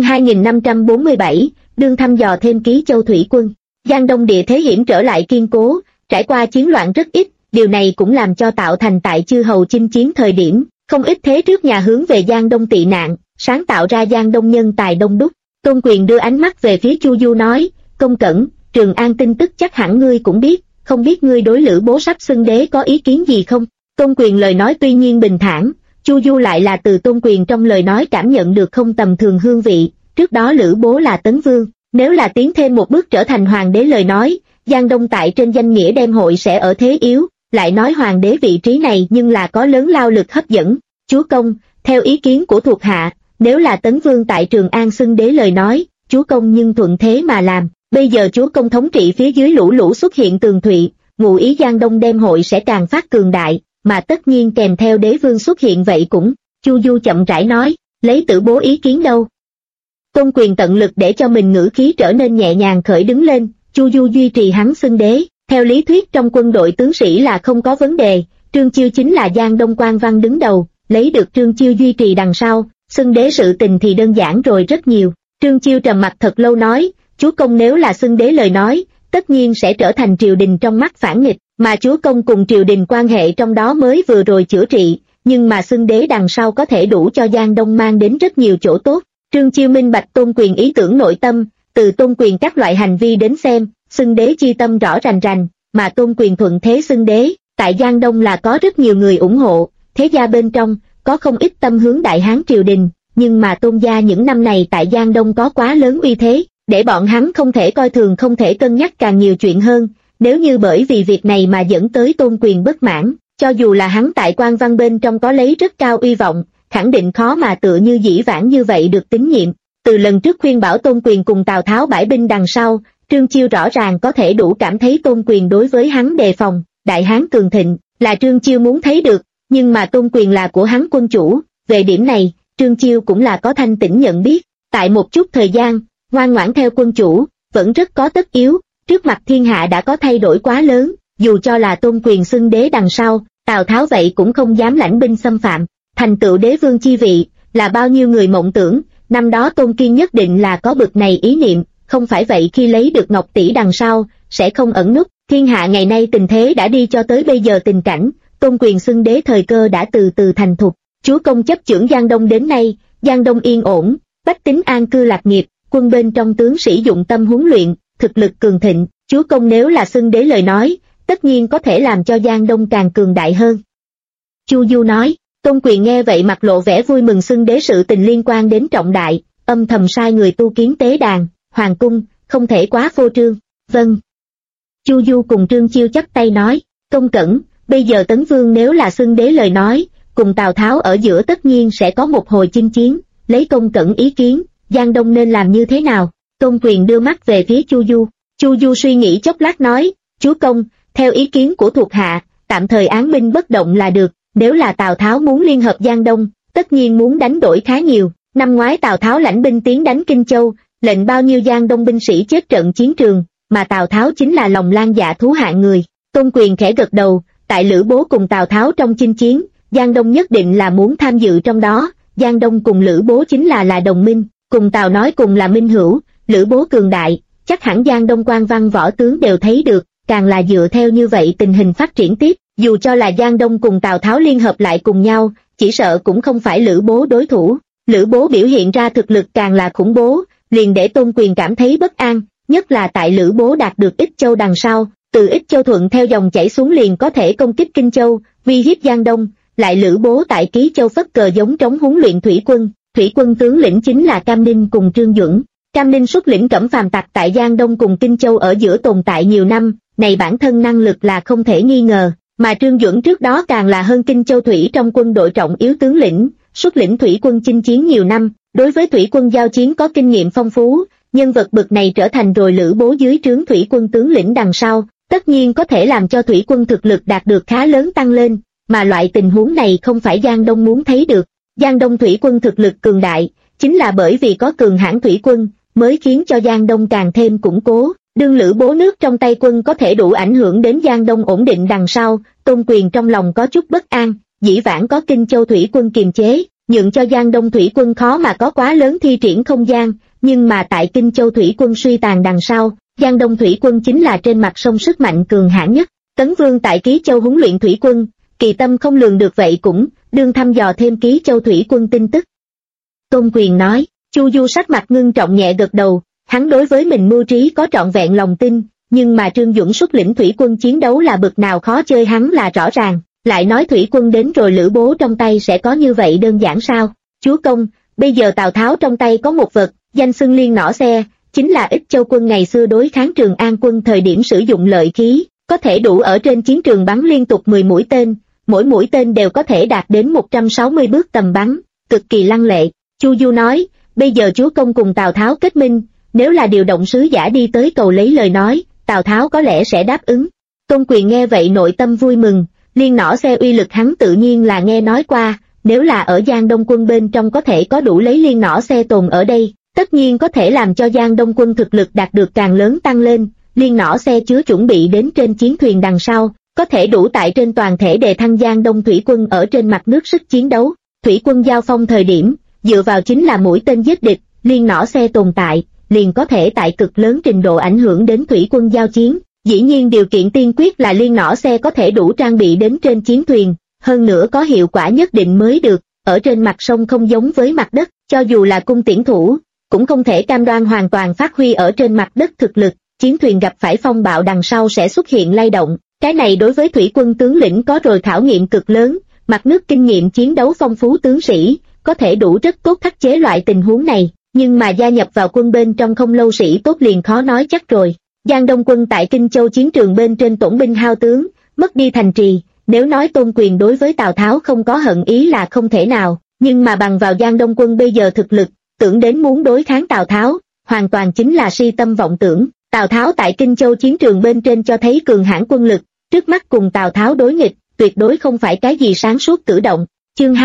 2547, đương thăm dò thêm Ký Châu thủy quân. Giang Đông địa thế hiểm trở lại kiên cố, trải qua chiến loạn rất ít, điều này cũng làm cho tạo thành tại chư hầu chinh chiến thời điểm, không ít thế trước nhà hướng về Giang Đông tị nạn, sáng tạo ra Giang Đông nhân tài đông đúc. Tôn Quyền đưa ánh mắt về phía Chu Du nói, Công Cẩn, Trường An tin tức chắc hẳn ngươi cũng biết, không biết ngươi đối Lữ Bố sắp xưng đế có ý kiến gì không? Tôn Quyền lời nói tuy nhiên bình thản, Chu Du lại là từ Tôn Quyền trong lời nói cảm nhận được không tầm thường hương vị. Trước đó Lữ Bố là Tấn Vương, nếu là tiến thêm một bước trở thành hoàng đế lời nói, Giang Đông tại trên danh nghĩa đem hội sẽ ở thế yếu, lại nói hoàng đế vị trí này nhưng là có lớn lao lực hấp dẫn. Chúa công, theo ý kiến của thuộc hạ, nếu là Tấn Vương tại Trường An xưng đế lời nói, chúa công nhưng thuận thế mà làm. Bây giờ chúa công thống trị phía dưới lũ lũ xuất hiện tường thụy, ngụ ý Giang Đông đem hội sẽ càng phát cường đại, mà tất nhiên kèm theo đế vương xuất hiện vậy cũng. Chu Du chậm rãi nói, lấy Tử Bố ý kiến đâu? Tôn Quyền tận lực để cho mình ngữ khí trở nên nhẹ nhàng khởi đứng lên, Chu Du duy trì hắn xưng đế, theo lý thuyết trong quân đội tướng sĩ là không có vấn đề, Trương Chiêu chính là Giang Đông quan văn đứng đầu, lấy được Trương Chiêu duy trì đằng sau, xưng đế sự tình thì đơn giản rồi rất nhiều. Trương Chiêu trầm mặt thật lâu nói, chúa công nếu là xưng đế lời nói, tất nhiên sẽ trở thành triều đình trong mắt phản nghịch, mà chúa công cùng triều đình quan hệ trong đó mới vừa rồi chữa trị, nhưng mà xưng đế đằng sau có thể đủ cho Giang Đông mang đến rất nhiều chỗ tốt. Trương Chiêu minh bạch Tôn Quyền ý tưởng nội tâm, từ Tôn Quyền các loại hành vi đến xem, xưng đế chi tâm rõ rành rành, mà Tôn Quyền thuận thế xưng đế, tại Giang Đông là có rất nhiều người ủng hộ, thế gia bên trong, có không ít tâm hướng Đại Hán triều đình, nhưng mà Tôn gia những năm này tại Giang Đông có quá lớn uy thế, để bọn hắn không thể coi thường không thể cân nhắc càng nhiều chuyện hơn, nếu như bởi vì việc này mà dẫn tới Tôn Quyền bất mãn, cho dù là hắn tại quan văn bên trong có lấy rất cao uy vọng, khẳng định khó mà tựa như dĩ vãng như vậy được tín nhiệm. Từ lần trước khuyên bảo Tôn Quyền cùng Tào Tháo bãi binh đằng sau, Trương Chiêu rõ ràng có thể đủ cảm thấy Tôn Quyền đối với hắn đề phòng, Đại Hán cường thịnh, là Trương Chiêu muốn thấy được, nhưng mà Tôn Quyền là của hắn quân chủ, về điểm này, Trương Chiêu cũng là có thanh tỉnh nhận biết, tại một chút thời gian, ngoan ngoãn theo quân chủ, vẫn rất có tất yếu, trước mặt thiên hạ đã có thay đổi quá lớn, dù cho là Tôn Quyền xưng đế đằng sau, Tào Tháo vậy cũng không dám lãnh binh xâm phạm, thành tựu đế vương chi vị, là bao nhiêu người mộng tưởng, năm đó Tôn Kiên nhất định là có bực này ý niệm, không phải vậy khi lấy được Ngọc Tỷ đằng sau, sẽ không ẩn núp, thiên hạ ngày nay tình thế đã đi cho tới bây giờ tình cảnh, Tôn Quyền xưng đế thời cơ đã từ từ thành thục, chúa công chấp chưởng Giang Đông đến nay, Giang Đông yên ổn, bách tính an cư lạc nghiệp, quân bên trong tướng sĩ dụng tâm huấn luyện, thực lực cường thịnh, chúa công nếu là xưng đế lời nói, tất nhiên có thể làm cho Giang Đông càng cường đại hơn. Chu Du nói, Tôn Quyền nghe vậy mặt lộ vẻ vui mừng xưng đế sự tình liên quan đến trọng đại, âm thầm sai người tu kiến tế đàn, hoàng cung, không thể quá phô trương, vâng. Chu Du cùng Trương Chiêu chắp tay nói, Công Cẩn, bây giờ Tấn Vương nếu là xưng đế lời nói, cùng Tào Tháo ở giữa tất nhiên sẽ có một hồi chinh chiến, lấy Công Cẩn ý kiến, Giang Đông nên làm như thế nào? Tôn Quyền đưa mắt về phía Chu Du, Chu Du suy nghĩ chốc lát nói, chúa công, theo ý kiến của thuộc hạ, tạm thời án binh bất động là được, nếu là Tào Tháo muốn liên hợp Giang Đông, tất nhiên muốn đánh đổi khá nhiều, năm ngoái Tào Tháo lãnh binh tiến đánh Kinh Châu, lệnh bao nhiêu Giang Đông binh sĩ chết trận chiến trường, mà Tào Tháo chính là lòng lang dạ thú hạng người. Tôn Quyền khẽ gật đầu, tại Lữ Bố cùng Tào Tháo trong chinh chiến, Giang Đông nhất định là muốn tham dự trong đó, Giang Đông cùng Lữ Bố chính là đồng minh, cùng Tào nói cùng là minh hữu, Lữ Bố cường đại, chắc hẳn Giang Đông quan văn võ tướng đều thấy được, càng là dựa theo như vậy tình hình phát triển tiếp, dù cho là Giang Đông cùng Tào Tháo liên hợp lại cùng nhau, chỉ sợ cũng không phải Lữ Bố đối thủ. Lữ Bố biểu hiện ra thực lực càng là khủng bố, liền để Tôn Quyền cảm thấy bất an, nhất là tại Lữ Bố đạt được Ích Châu đằng sau, từ Ích Châu thuận theo dòng chảy xuống liền có thể công kích Kinh Châu, uy hiếp Giang Đông, lại Lữ Bố tại Ký Châu phất cờ giống trống huấn luyện thủy quân tướng lĩnh chính là Cam Ninh cùng Trương Duẩn. Cam Ninh xuất lĩnh Cẩm Phàm tặc tại Giang Đông cùng Kinh Châu ở giữa tồn tại nhiều năm, này bản thân năng lực là không thể nghi ngờ, mà Trương Duẩn trước đó càng là hơn Kinh Châu thủy trong quân đội trọng yếu tướng lĩnh, xuất lĩnh thủy quân chinh chiến nhiều năm, đối với thủy quân giao chiến có kinh nghiệm phong phú, nhân vật bậc này trở thành rồi Lữ Bố dưới trướng thủy quân tướng lĩnh đằng sau, tất nhiên có thể làm cho thủy quân thực lực đạt được khá lớn tăng lên, mà loại tình huống này không phải Giang Đông muốn thấy được. Giang Đông thủy quân thực lực cường đại, chính là bởi vì có cường hãn thủy quân, mới khiến cho Giang Đông càng thêm củng cố. Đương Lữ Bố nước trong tay quân có thể đủ ảnh hưởng đến Giang Đông ổn định đằng sau, Tôn Quyền trong lòng có chút bất an, dĩ vãng có Kinh Châu thủy quân kiềm chế, nhượng cho Giang Đông thủy quân khó mà có quá lớn thi triển không gian, nhưng mà tại Kinh Châu thủy quân suy tàn đằng sau, Giang Đông thủy quân chính là trên mặt sông sức mạnh cường hãn nhất. Tấn Vương tại Ký Châu huấn luyện thủy quân, kỳ tâm không lường được vậy cũng đương thăm dò thêm Ký Châu thủy quân tin tức. Tôn Quyền nói. Chu Du sắc mặt ngưng trọng nhẹ gật đầu, hắn đối với mình mưu trí có trọn vẹn lòng tin, nhưng mà Trương Duẩn xuất lĩnh thủy quân chiến đấu là bực nào khó chơi hắn là rõ ràng, lại nói thủy quân đến rồi Lữ Bố trong tay sẽ có như vậy đơn giản sao? Chúa công, bây giờ Tào Tháo trong tay có một vật, danh xưng Liên Nỏ Xe, chính là Ích Châu quân ngày xưa đối kháng Trường An quân thời điểm sử dụng lợi khí, có thể đủ ở trên chiến trường bắn liên tục 10 mũi tên, mỗi mũi tên đều có thể đạt đến 160 bước tầm bắn, cực kỳ lăng lệ. Chu Du nói, bây giờ chúa công cùng Tào Tháo kết minh, nếu là điều động sứ giả đi tới cầu lấy lời nói, Tào Tháo có lẽ sẽ đáp ứng. Tôn Quyền nghe vậy nội tâm vui mừng, Liên Nỏ Xe uy lực hắn tự nhiên là nghe nói qua, nếu là ở Giang Đông quân bên trong có thể có đủ lấy Liên Nỏ Xe tồn ở đây, tất nhiên có thể làm cho Giang Đông quân thực lực đạt được càng lớn tăng lên. Liên Nỏ Xe chứa chuẩn bị đến trên chiến thuyền đằng sau, có thể đủ tại trên toàn thể đề thăng Giang Đông thủy quân ở trên mặt nước sức chiến đấu. Thủy quân giao phong thời điểm, dựa vào chính là mũi tên giết địch, Liên Nỏ Xe tồn tại, liền có thể tại cực lớn trình độ ảnh hưởng đến thủy quân giao chiến. Dĩ nhiên điều kiện tiên quyết là Liên Nỏ Xe có thể đủ trang bị đến trên chiến thuyền, hơn nữa có hiệu quả nhất định mới được, ở trên mặt sông không giống với mặt đất, cho dù là cung tiễn thủ, cũng không thể cam đoan hoàn toàn phát huy ở trên mặt đất thực lực, chiến thuyền gặp phải phong bạo đằng sau sẽ xuất hiện lay động, cái này đối với thủy quân tướng lĩnh có rồi khảo nghiệm cực lớn, mặt nước kinh nghiệm chiến đấu phong phú tướng sĩ, có thể đủ rất tốt khắc chế loại tình huống này, nhưng mà gia nhập vào quân bên trong không lâu sĩ tốt liền khó nói chắc rồi. Giang Đông quân tại Kinh Châu chiến trường bên trên tổn binh hao tướng, mất đi thành trì, nếu nói Tôn Quyền đối với Tào Tháo không có hận ý là không thể nào, nhưng mà bằng vào Giang Đông quân bây giờ thực lực, tưởng đến muốn đối kháng Tào Tháo, hoàn toàn chính là si tâm vọng tưởng. Tào Tháo tại Kinh Châu chiến trường bên trên cho thấy cường hãn quân lực, trước mắt cùng Tào Tháo đối nghịch, tuyệt đối không phải cái gì sáng suốt cử động. Chương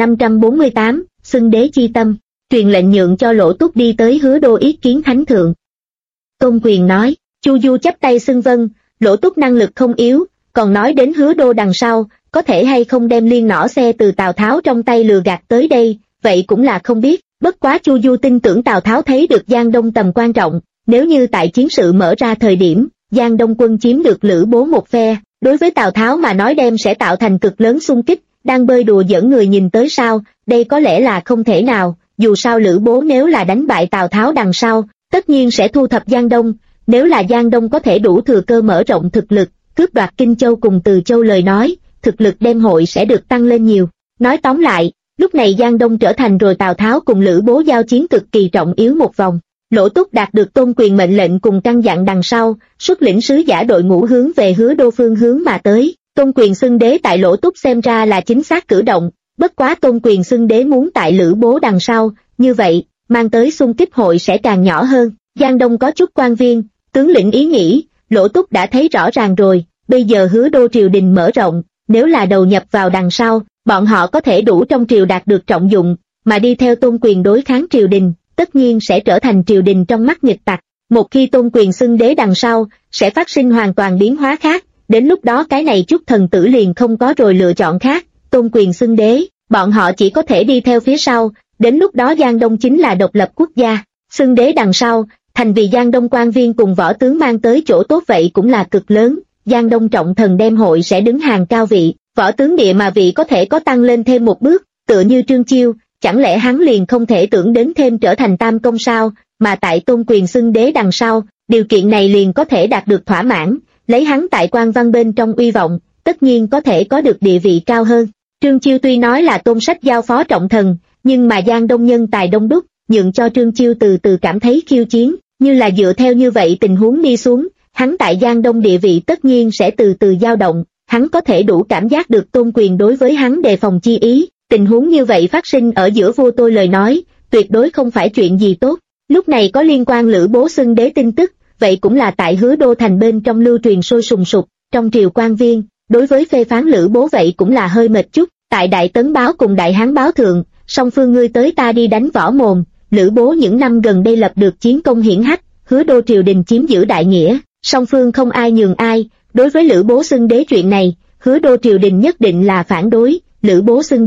2548, xưng đế chi tâm, truyền lệnh nhượng cho Lỗ Túc đi tới Hứa Đô ý kiến thánh thượng. Tôn Quyền nói, Chu Du chắp tay xưng vâng, Lỗ Túc năng lực không yếu, còn nói đến Hứa Đô đằng sau, có thể hay không đem Liên Nỏ Xe từ Tào Tháo trong tay lừa gạt tới đây, vậy cũng là không biết, bất quá Chu Du tin tưởng Tào Tháo thấy được Giang Đông tầm quan trọng, nếu như tại chiến sự mở ra thời điểm, Giang Đông quân chiếm được Lữ Bố một phe, đối với Tào Tháo mà nói đem sẽ tạo thành cực lớn xung kích, đang bơi đùa giỡn người nhìn tới sao, đây có lẽ là không thể nào, dù sao Lữ Bố nếu là đánh bại Tào Tháo đằng sau, tất nhiên sẽ thu thập Giang Đông, nếu là Giang Đông có thể đủ thừa cơ mở rộng thực lực, cướp đoạt Kinh Châu cùng Từ Châu lời nói, thực lực đem hội sẽ được tăng lên nhiều. Nói tóm lại, lúc này Giang Đông trở thành rồi Tào Tháo cùng Lữ Bố giao chiến cực kỳ trọng yếu một vòng. Lỗ Túc đạt được Tôn Quyền mệnh lệnh cùng căn dặn đằng sau, xuất lĩnh sứ giả đội ngũ hướng về Hứa Đô phương hướng mà tới. Tôn Quyền xưng đế tại Lỗ Túc xem ra là chính xác cử động, bất quá Tôn Quyền xưng đế muốn tại Lữ Bố đằng sau, như vậy, mang tới xung kích hội sẽ càng nhỏ hơn. Giang Đông có chút quan viên, tướng lĩnh ý nghĩ, Lỗ Túc đã thấy rõ ràng rồi, bây giờ Hứa Đô triều đình mở rộng, nếu là đầu nhập vào đằng sau, bọn họ có thể đủ trong triều đạt được trọng dụng, mà đi theo Tôn Quyền đối kháng triều đình, tất nhiên sẽ trở thành triều đình trong mắt nghịch tặc. Một khi Tôn Quyền xưng đế đằng sau, sẽ phát sinh hoàn toàn biến hóa khác, đến lúc đó cái này chút thần tử liền không có rồi lựa chọn khác, Tôn Quyền xưng đế, bọn họ chỉ có thể đi theo phía sau, đến lúc đó Giang Đông chính là độc lập quốc gia, xưng đế đằng sau, thành vì Giang Đông quan viên cùng võ tướng mang tới chỗ tốt vậy cũng là cực lớn, Giang Đông trọng thần đem hội sẽ đứng hàng cao vị, võ tướng địa mà vị có thể có tăng lên thêm một bước, tựa như Trương Chiêu, chẳng lẽ hắn liền không thể tưởng đến thêm trở thành tam công sao, mà tại Tôn Quyền xưng đế đằng sau, điều kiện này liền có thể đạt được thỏa mãn, lấy hắn tại quan văn bên trong uy vọng, tất nhiên có thể có được địa vị cao hơn. Trương Chiêu tuy nói là Tôn Sách giao phó trọng thần, nhưng mà Giang Đông nhân tài đông đúc, nhượng cho Trương Chiêu từ từ cảm thấy khiêu chiến, như là dựa theo như vậy tình huống đi xuống, hắn tại Giang Đông địa vị tất nhiên sẽ từ từ dao động, hắn có thể đủ cảm giác được Tôn Quyền đối với hắn đề phòng chi ý, tình huống như vậy phát sinh ở giữa vua tôi lời nói, tuyệt đối không phải chuyện gì tốt. Lúc này có liên quan Lữ Bố xưng đế tin tức, vậy cũng là tại Hứa Đô thành bên trong lưu truyền sôi sùng sục, trong triều quan viên, đối với phê phán Lữ Bố vậy cũng là hơi mệt chút, tại Đại Tấn báo cùng Đại Hán báo thượng, song phương ngươi tới ta đi đánh võ mồm, Lữ Bố những năm gần đây lập được chiến công hiển hách, Hứa Đô triều đình chiếm giữ đại nghĩa, song phương không ai nhường ai, đối với Lữ Bố xưng đế chuyện này, Hứa Đô triều đình nhất định là phản đối, Lữ Bố xưng đế,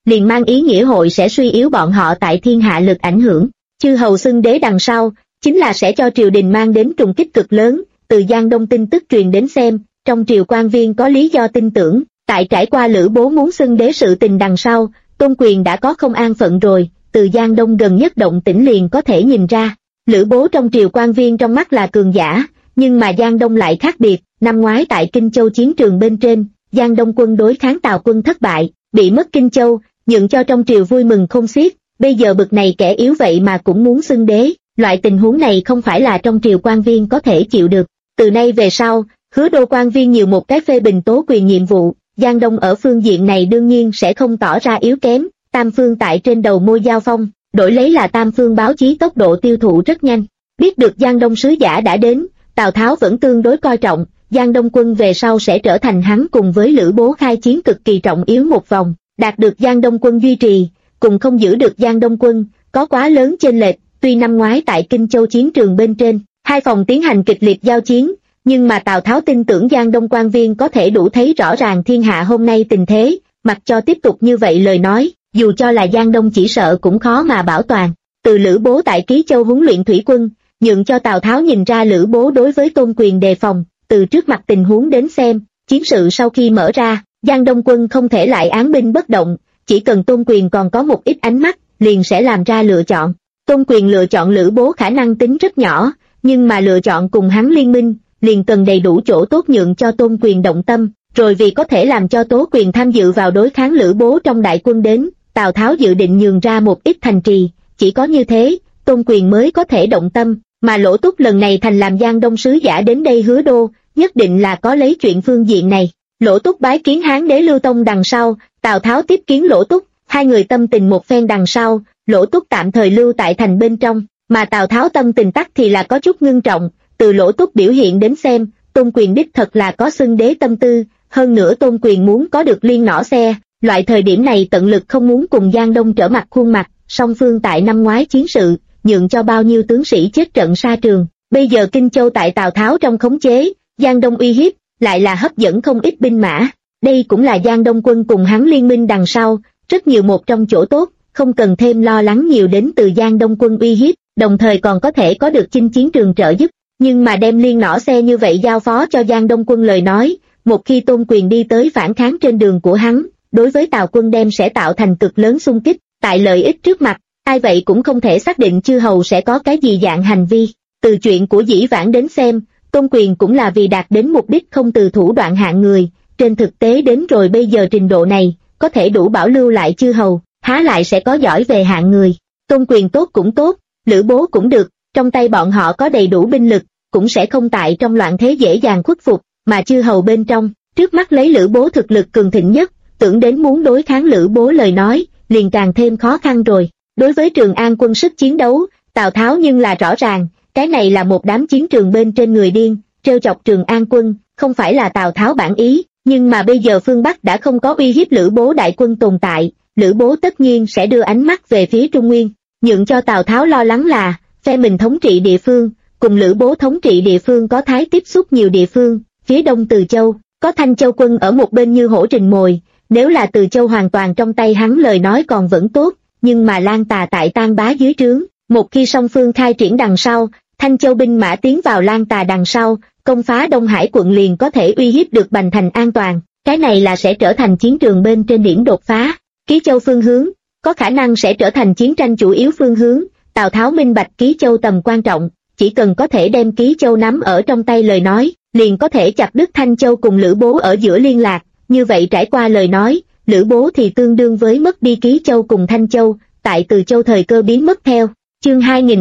liền mang ý nghĩa hội sẽ suy yếu bọn họ tại thiên hạ lực ảnh hưởng. Chư hầu xưng đế đằng sau, chính là sẽ cho triều đình mang đến trùng kích cực lớn. Từ Giang Đông tin tức truyền đến xem, trong triều quan viên có lý do tin tưởng, tại trải qua Lữ Bố muốn xưng đế sự tình đằng sau, Tôn Quyền đã có không an phận rồi. Từ Giang Đông gần nhất động tĩnh liền có thể nhìn ra, Lữ Bố trong triều quan viên trong mắt là cường giả, nhưng mà Giang Đông lại khác biệt. Năm ngoái tại Kinh Châu chiến trường bên trên, Giang Đông quân đối kháng Tào quân thất bại, bị mất Kinh Châu, nhượng cho trong triều vui mừng không xiết. Bây giờ bực này kẻ yếu vậy mà cũng muốn xưng đế, loại tình huống này không phải là trong triều quan viên có thể chịu được. Từ nay về sau, Hứa Đô quan viên nhiều một cái phê bình tố quyền nhiệm vụ, Giang Đông ở phương diện này đương nhiên sẽ không tỏ ra yếu kém. Tam phương tại trên đầu môi giao phong, đổi lấy là tam phương báo chí tốc độ tiêu thụ rất nhanh. Biết được Giang Đông sứ giả đã đến, Tào Tháo vẫn tương đối coi trọng, Giang Đông quân về sau sẽ trở thành hắn cùng với Lữ Bố khai chiến cực kỳ trọng yếu một vòng. Đạt được Giang Đông quân duy trì, cùng không giữ được Giang Đông quân, có quá lớn chênh lệch. Tuy năm ngoái tại Kinh Châu chiến trường bên trên, hai phòng tiến hành kịch liệt giao chiến, nhưng mà Tào Tháo tin tưởng Giang Đông quan viên có thể đủ thấy rõ ràng thiên hạ hôm nay tình thế, mặc cho tiếp tục như vậy lời nói, dù cho là Giang Đông chỉ sợ cũng khó mà bảo toàn. Từ Lữ Bố tại Ký Châu huấn luyện thủy quân, nhượng cho Tào Tháo nhìn ra Lữ Bố đối với Tôn Quyền đề phòng. Từ trước mặt tình huống đến xem, chiến sự sau khi mở ra, Giang Đông quân không thể lại án binh bất động, chỉ cần Tôn Quyền còn có một ít ánh mắt, liền sẽ làm ra lựa chọn. Tôn Quyền lựa chọn Lữ Bố khả năng tính rất nhỏ, nhưng mà lựa chọn cùng hắn liên minh, liền cần đầy đủ chỗ tốt nhượng cho Tôn Quyền động tâm, rồi vì có thể làm cho Tố Quyền tham dự vào đối kháng Lữ Bố trong đại quân đến, Tào Tháo dự định nhường ra một ít thành trì, chỉ có như thế, Tôn Quyền mới có thể động tâm, mà Lỗ Túc lần này thành làm Giang Đông sứ giả đến đây Hứa Đô, nhất định là có lấy chuyện phương diện này. Lỗ Túc bái kiến Hán đế Lưu Tông đằng sau, Tào Tháo tiếp kiến Lỗ Túc, hai người tâm tình một phen đằng sau, Lỗ Túc tạm thời lưu tại thành bên trong, mà Tào Tháo tâm tình tắc thì là có chút ngưng trọng. Từ Lỗ Túc biểu hiện đến xem, Tôn Quyền đích thật là có xưng đế tâm tư, hơn nữa Tôn Quyền muốn có được liên nỏ xe, loại thời điểm này tận lực không muốn cùng Giang Đông trở mặt khuôn mặt. Song phương tại năm ngoái chiến sự, nhượng cho bao nhiêu tướng sĩ chết trận sa trường, bây giờ Kinh Châu tại Tào Tháo trong khống chế, Giang Đông uy hiếp, lại là hấp dẫn không ít binh mã. Đây cũng là Giang Đông quân cùng hắn liên minh đằng sau, rất nhiều một trong chỗ tốt, không cần thêm lo lắng nhiều đến từ Giang Đông quân uy hiếp, đồng thời còn có thể có được chinh chiến trường trợ giúp. Nhưng mà đem liên nỏ xe như vậy giao phó cho Giang Đông quân lời nói, một khi Tôn Quyền đi tới phản kháng trên đường của hắn, đối với Tào quân đem sẽ tạo thành cực lớn xung kích. Tại lợi ích trước mặt, ai vậy cũng không thể xác định chư hầu sẽ có cái gì dạng hành vi. Từ chuyện của dĩ vãng đến xem, Tôn Quyền cũng là vì đạt đến mục đích không từ thủ đoạn hạng người, trên thực tế đến rồi bây giờ trình độ này, có thể đủ bảo lưu lại chư hầu, há lại sẽ có giỏi về hạng người. Tôn Quyền tốt cũng tốt, Lữ Bố cũng được, trong tay bọn họ có đầy đủ binh lực, cũng sẽ không tại trong loạn thế dễ dàng khuất phục, mà chư hầu bên trong, trước mắt lấy Lữ Bố thực lực cường thịnh nhất, tưởng đến muốn đối kháng Lữ Bố lời nói, liền càng thêm khó khăn rồi. Đối với Trường An quân sức chiến đấu, Tào Tháo nhưng là rõ ràng, cái này là một đám chiến trường bên trên người điên, trêu chọc Trường An quân, không phải là Tào Tháo bản ý, nhưng mà bây giờ phương Bắc đã không có uy hiếp Lữ Bố đại quân tồn tại, Lữ Bố tất nhiên sẽ đưa ánh mắt về phía Trung Nguyên, nhượng cho Tào Tháo lo lắng là, phe mình thống trị địa phương, cùng Lữ Bố thống trị địa phương có thái tiếp xúc nhiều địa phương, phía đông Từ Châu, có Thanh Châu quân ở một bên như hổ rình mồi, nếu là Từ Châu hoàn toàn trong tay hắn lời nói còn vẫn tốt, nhưng mà Lan Tà tại Tan Bá dưới trướng, một khi song phương khai triển đằng sau, Thanh Châu binh mã tiến vào Lan Tà đằng sau, công phá Đông Hải quận liền có thể uy hiếp được Bành Thành an toàn, cái này là sẽ trở thành chiến trường bên trên điểm đột phá. Ký Châu phương hướng, có khả năng sẽ trở thành chiến tranh chủ yếu phương hướng, Tào Tháo minh bạch Ký Châu tầm quan trọng, chỉ cần có thể đem Ký Châu nắm ở trong tay lời nói, liền có thể chặt đứt Thanh Châu cùng Lữ Bố ở giữa liên lạc, như vậy trải qua lời nói, Lữ Bố thì tương đương với mất đi Ký Châu cùng Thanh Châu, tại Từ Châu thời cơ biến mất theo. Chương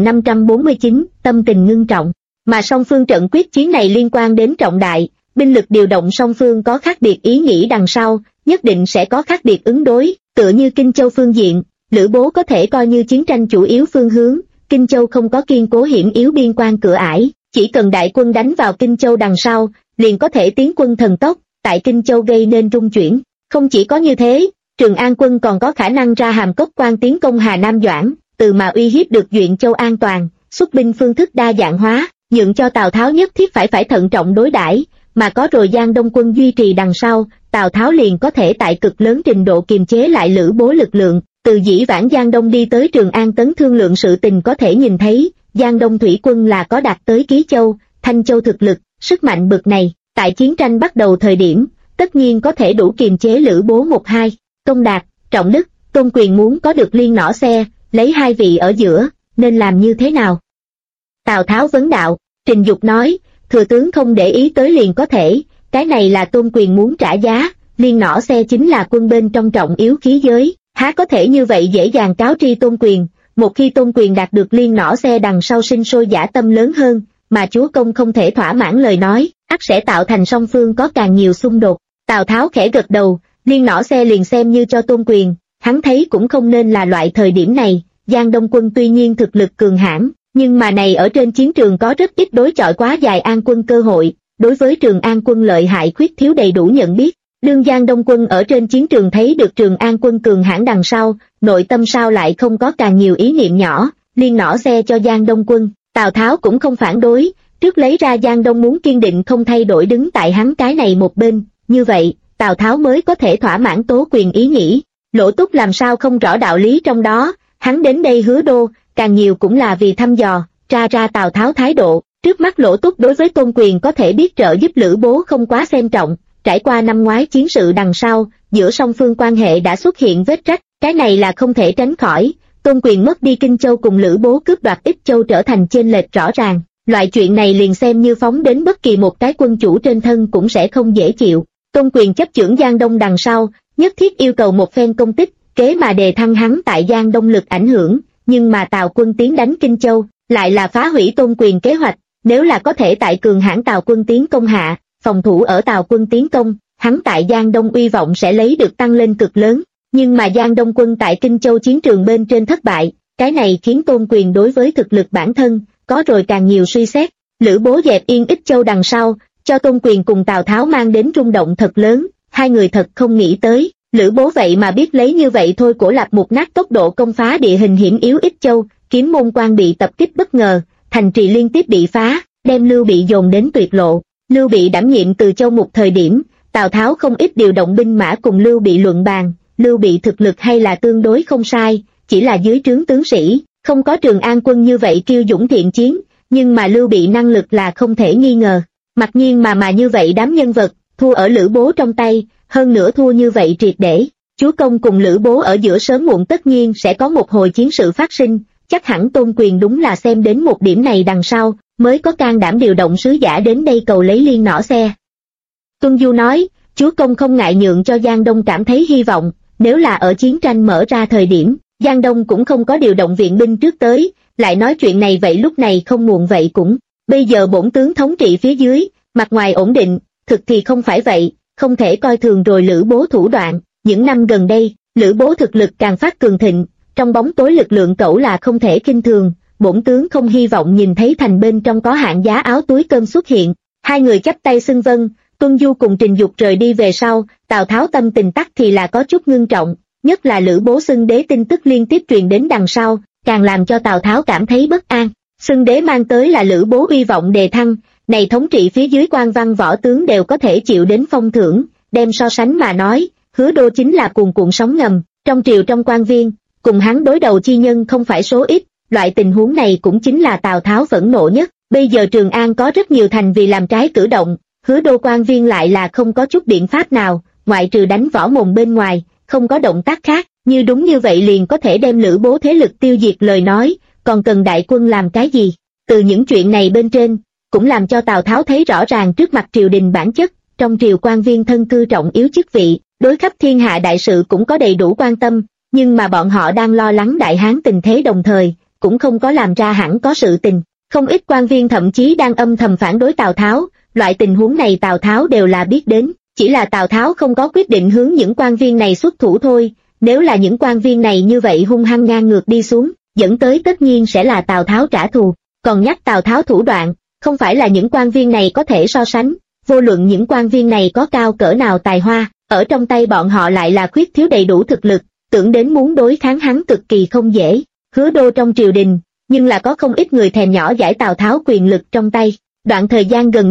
2549, tâm tình ngưng trọng, mà song phương trận quyết chiến này liên quan đến trọng đại, binh lực điều động song phương có khác biệt ý nghĩ đằng sau, nhất định sẽ có khác biệt ứng đối, tựa như Kinh Châu phương diện, Lữ Bố có thể coi như chiến tranh chủ yếu phương hướng, Kinh Châu không có kiên cố hiểm yếu biên quan cửa ải, chỉ cần đại quân đánh vào Kinh Châu đằng sau, liền có thể tiến quân thần tốc, tại Kinh Châu gây nên rung chuyển. Không chỉ có như thế, Trường An quân còn có khả năng ra Hàm Cốc quan tiến công Hà Nam Doãn, từ mà uy hiếp được Duyện Châu an toàn, xuất binh phương thức đa dạng hóa, nhượng cho Tào Tháo nhất thiết phải thận trọng đối đãi, mà có rồi Giang Đông quân duy trì đằng sau, Tào Tháo liền có thể tại cực lớn trình độ kiềm chế lại Lữ Bố lực lượng. Từ dĩ vãng Giang Đông đi tới Trường An Tấn thương lượng sự tình có thể nhìn thấy, Giang Đông thủy quân là có đạt tới Ký Châu, Thanh Châu thực lực, sức mạnh bực này, tại chiến tranh bắt đầu thời điểm, tất nhiên có thể đủ kiềm chế Lữ Bố một hai. Công Đạt, Trọng Đức, Tôn Quyền muốn có được Liên Nỏ Xe, lấy hai vị ở giữa, nên làm như thế nào? Tào Tháo vấn đạo. Trình Dục nói, thừa tướng không để ý tới liền có thể, cái này là Tôn Quyền muốn trả giá, Liên Nỏ Xe chính là quân bên trong trọng yếu khí giới, há có thể như vậy dễ dàng cáo tri Tôn Quyền. Một khi Tôn Quyền đạt được Liên Nỏ Xe đằng sau sinh sôi dã tâm lớn hơn, mà chúa công không thể thỏa mãn lời nói, ắt sẽ tạo thành song phương có càng nhiều xung đột. Tào Tháo khẽ gật đầu, Liên Nỏ Xe liền xem như cho Tôn Quyền, hắn thấy cũng không nên là loại thời điểm này. Giang Đông quân tuy nhiên thực lực cường hãn, nhưng mà này ở trên chiến trường có rất ít đối chọi quá dài An quân cơ hội, đối với Trường An quân lợi hại khuyết thiếu đầy đủ nhận biết. Đương Giang Đông quân ở trên chiến trường thấy được Trường An quân cường hãn đằng sau, nội tâm sao lại không có càng nhiều ý niệm nhỏ, Liên Nỏ Xe cho Giang Đông quân, Tào Tháo cũng không phản đối, trước lấy ra Giang Đông muốn kiên định không thay đổi đứng tại hắn cái này một bên, như vậy, Tào Tháo mới có thể thỏa mãn Tố Quyền ý nghĩ. Lỗ Túc làm sao không rõ đạo lý trong đó, hắn đến đây Hứa Đô, càng nhiều cũng là vì thăm dò, tra ra Tào Tháo thái độ. Trước mắt Lỗ Túc đối với Tôn Quyền có thể biết trợ giúp Lữ Bố không quá xem trọng, trải qua năm ngoái chiến sự đằng sau, giữa song phương quan hệ đã xuất hiện vết rách, cái này là không thể tránh khỏi. Tôn Quyền mất đi Kinh Châu cùng Lữ Bố cướp đoạt Ích Châu trở thành chênh lệch rõ ràng, loại chuyện này liền xem như phóng đến bất kỳ một cái quân chủ trên thân cũng sẽ không dễ chịu. Tôn Quyền chấp chưởng Giang Đông đằng sau, nhất thiết yêu cầu một phen công tích, kế mà đề thăng hắn tại Giang Đông lực ảnh hưởng, nhưng mà Tào quân tiến đánh Kinh Châu, lại là phá hủy Tôn Quyền kế hoạch. Nếu là có thể tại cường hãn Tào quân tiến công hạ, phòng thủ ở Tào quân tiến công, hắn tại Giang Đông uy vọng sẽ lấy được tăng lên cực lớn. Nhưng mà Giang Đông quân tại Kinh Châu chiến trường bên trên thất bại, cái này khiến Tôn Quyền đối với thực lực bản thân, có rồi càng nhiều suy xét. Lữ Bố dẹp yên Ích Châu đằng sau, cho Tôn Quyền cùng Tào Tháo mang đến rung động thật lớn, hai người thật không nghĩ tới. Lữ Bố vậy mà biết lấy như vậy thôi của lập một nát tốc độ công phá địa hình hiểm yếu Ích Châu, Kiếm Môn Quan bị tập kích bất ngờ, thành trì liên tiếp bị phá, đem Lưu Bị dồn đến tuyệt lộ. Lưu Bị đảm nhiệm Từ Châu một thời điểm, Tào Tháo không ít điều động binh mã cùng Lưu Bị luận bàn. Lưu Bị thực lực hay là tương đối không sai, chỉ là dưới trướng tướng sĩ, không có Trường An quân như vậy kiêu dũng thiện chiến, nhưng mà Lưu Bị năng lực là không thể nghi ngờ. Mặc nhiên mà như vậy đám nhân vật, thua ở Lữ Bố trong tay, hơn nữa thua như vậy triệt để. Chúa công cùng Lữ Bố ở giữa sớm muộn tất nhiên sẽ có một hồi chiến sự phát sinh, chắc hẳn Tôn Quyền đúng là xem đến một điểm này đằng sau, mới có can đảm điều động sứ giả đến đây cầu lấy Liên Nỏ Xe. Tuân Du nói, chúa công không ngại nhượng cho Giang Đông cảm thấy hy vọng, nếu là ở chiến tranh mở ra thời điểm, Giang Đông cũng không có điều động viện binh trước tới, lại nói chuyện này vậy lúc này không muộn vậy cũng, bây giờ bổn tướng thống trị phía dưới, mặt ngoài ổn định, thực thì không phải vậy, không thể coi thường rồi Lữ Bố thủ đoạn. Những năm gần đây, Lữ Bố thực lực càng phát cường thịnh, trong bóng tối lực lượng cẩu là không thể kinh thường, bổn tướng không hy vọng nhìn thấy thành bên trong có hạng giá áo túi cơm xuất hiện. Hai người chắp tay xưng vâng. Tuân Du cùng Trình Dục rời đi về sau, Tào Tháo tâm tình tắc thì là có chút ngưng trọng, nhất là Lữ Bố xưng đế tin tức liên tiếp truyền đến đằng sau, càng làm cho Tào Tháo cảm thấy bất an. Xưng đế mang tới là Lữ Bố uy vọng đề thăng, này thống trị phía dưới quan văn võ tướng đều có thể chịu đến phong thưởng, đem so sánh mà nói, Hứa Đô chính là cuồn cuộn sóng ngầm, trong triều trong quan viên, cùng hắn đối đầu chi nhân không phải số ít, loại tình huống này cũng chính là Tào Tháo phẫn nộ nhất. Bây giờ Trường An có rất nhiều thành vì làm trái cử động, Hứa Đô quan viên lại là không có chút biện pháp nào, ngoại trừ đánh võ mồm bên ngoài, không có động tác khác, như đúng như vậy liền có thể đem Lữ Bố thế lực tiêu diệt lời nói, còn cần đại quân làm cái gì? Từ những chuyện này bên trên, cũng làm cho Tào Tháo thấy rõ ràng trước mặt triều đình bản chất, trong triều quan viên thân cư trọng yếu chức vị, đối khắp thiên hạ đại sự cũng có đầy đủ quan tâm, nhưng mà bọn họ đang lo lắng đại hán tình thế đồng thời, cũng không có làm ra hẳn có sự tình. Không ít quan viên thậm chí đang âm thầm phản đối Tào Tháo, loại tình huống này Tào Tháo đều là biết đến, chỉ là Tào Tháo không có quyết định hướng những quan viên này xuất thủ thôi. Nếu là những quan viên này như vậy hung hăng ngang ngược đi xuống, dẫn tới tất nhiên sẽ là Tào Tháo trả thù. Còn nhắc Tào Tháo thủ đoạn, không phải là những quan viên này có thể so sánh, vô luận những quan viên này có cao cỡ nào tài hoa, ở trong tay bọn họ lại là khuyết thiếu đầy đủ thực lực, tưởng đến muốn đối kháng hắn cực kỳ không dễ. Hứa Đô trong triều đình, nhưng là có không ít người thèm nhỏ giải Tào Tháo quyền lực trong tay. Đoạn thời gian gần nhất,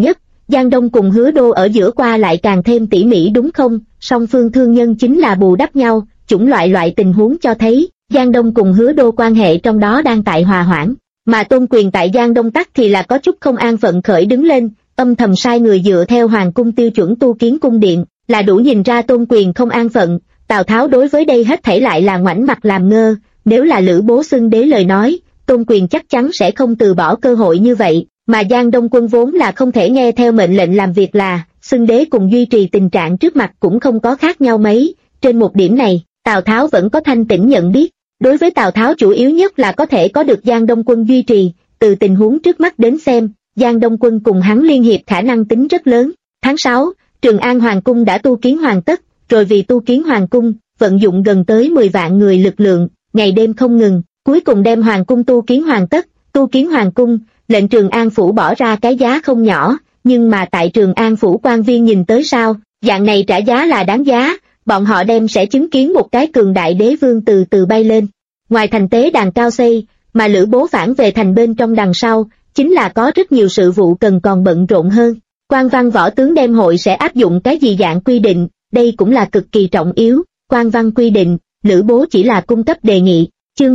Giang Đông cùng Hứa Đô ở giữa qua lại càng thêm tỉ mỉ đúng không? Song phương thương nhân chính là bù đắp nhau, chủng loại tình huống cho thấy, Giang Đông cùng Hứa Đô quan hệ trong đó đang tại hòa hoãn, mà Tôn Quyền tại Giang Đông Tắc thì là có chút không an phận khởi đứng lên, âm thầm sai người dựa theo hoàng cung tiêu chuẩn tu kiến cung điện, là đủ nhìn ra Tôn Quyền không an phận. Tào Tháo đối với đây hết thảy lại là ngoảnh mặt làm ngơ, nếu là Lữ Bố xưng đế lời nói, Tôn Quyền chắc chắn sẽ không từ bỏ cơ hội như vậy, mà Giang Đông quân vốn là không thể nghe theo mệnh lệnh làm việc là, xưng đế cùng duy trì tình trạng trước mặt cũng không có khác nhau mấy, trên một điểm này, Tào Tháo vẫn có thanh tỉnh nhận biết. Đối với Tào Tháo chủ yếu nhất là có thể có được Giang Đông quân duy trì, từ tình huống trước mắt đến xem, Giang Đông quân cùng hắn liên hiệp khả năng tính rất lớn. Tháng 6, Trường An Hoàng cung đã tu kiến hoàn tất, rồi vì tu kiến Hoàng cung, vận dụng gần tới 10 vạn người lực lượng, ngày đêm không ngừng, cuối cùng đem Hoàng cung tu kiến hoàn tất. Tu kiến Hoàng cung, lệnh Trường An phủ bỏ ra cái giá không nhỏ, nhưng mà tại Trường An phủ quan viên nhìn tới sao, dạng này trả giá là đáng giá, bọn họ đem sẽ chứng kiến một cái cường đại đế vương từ từ bay lên. Ngoài thành tế đàn cao xây, mà Lữ Bố phản về thành bên trong đằng sau, chính là có rất nhiều sự vụ cần còn bận rộn hơn. Quan văn võ tướng đem hội sẽ áp dụng cái gì dạng quy định, đây cũng là cực kỳ trọng yếu. Quan văn quy định, Lữ Bố chỉ là cung cấp đề nghị. Chương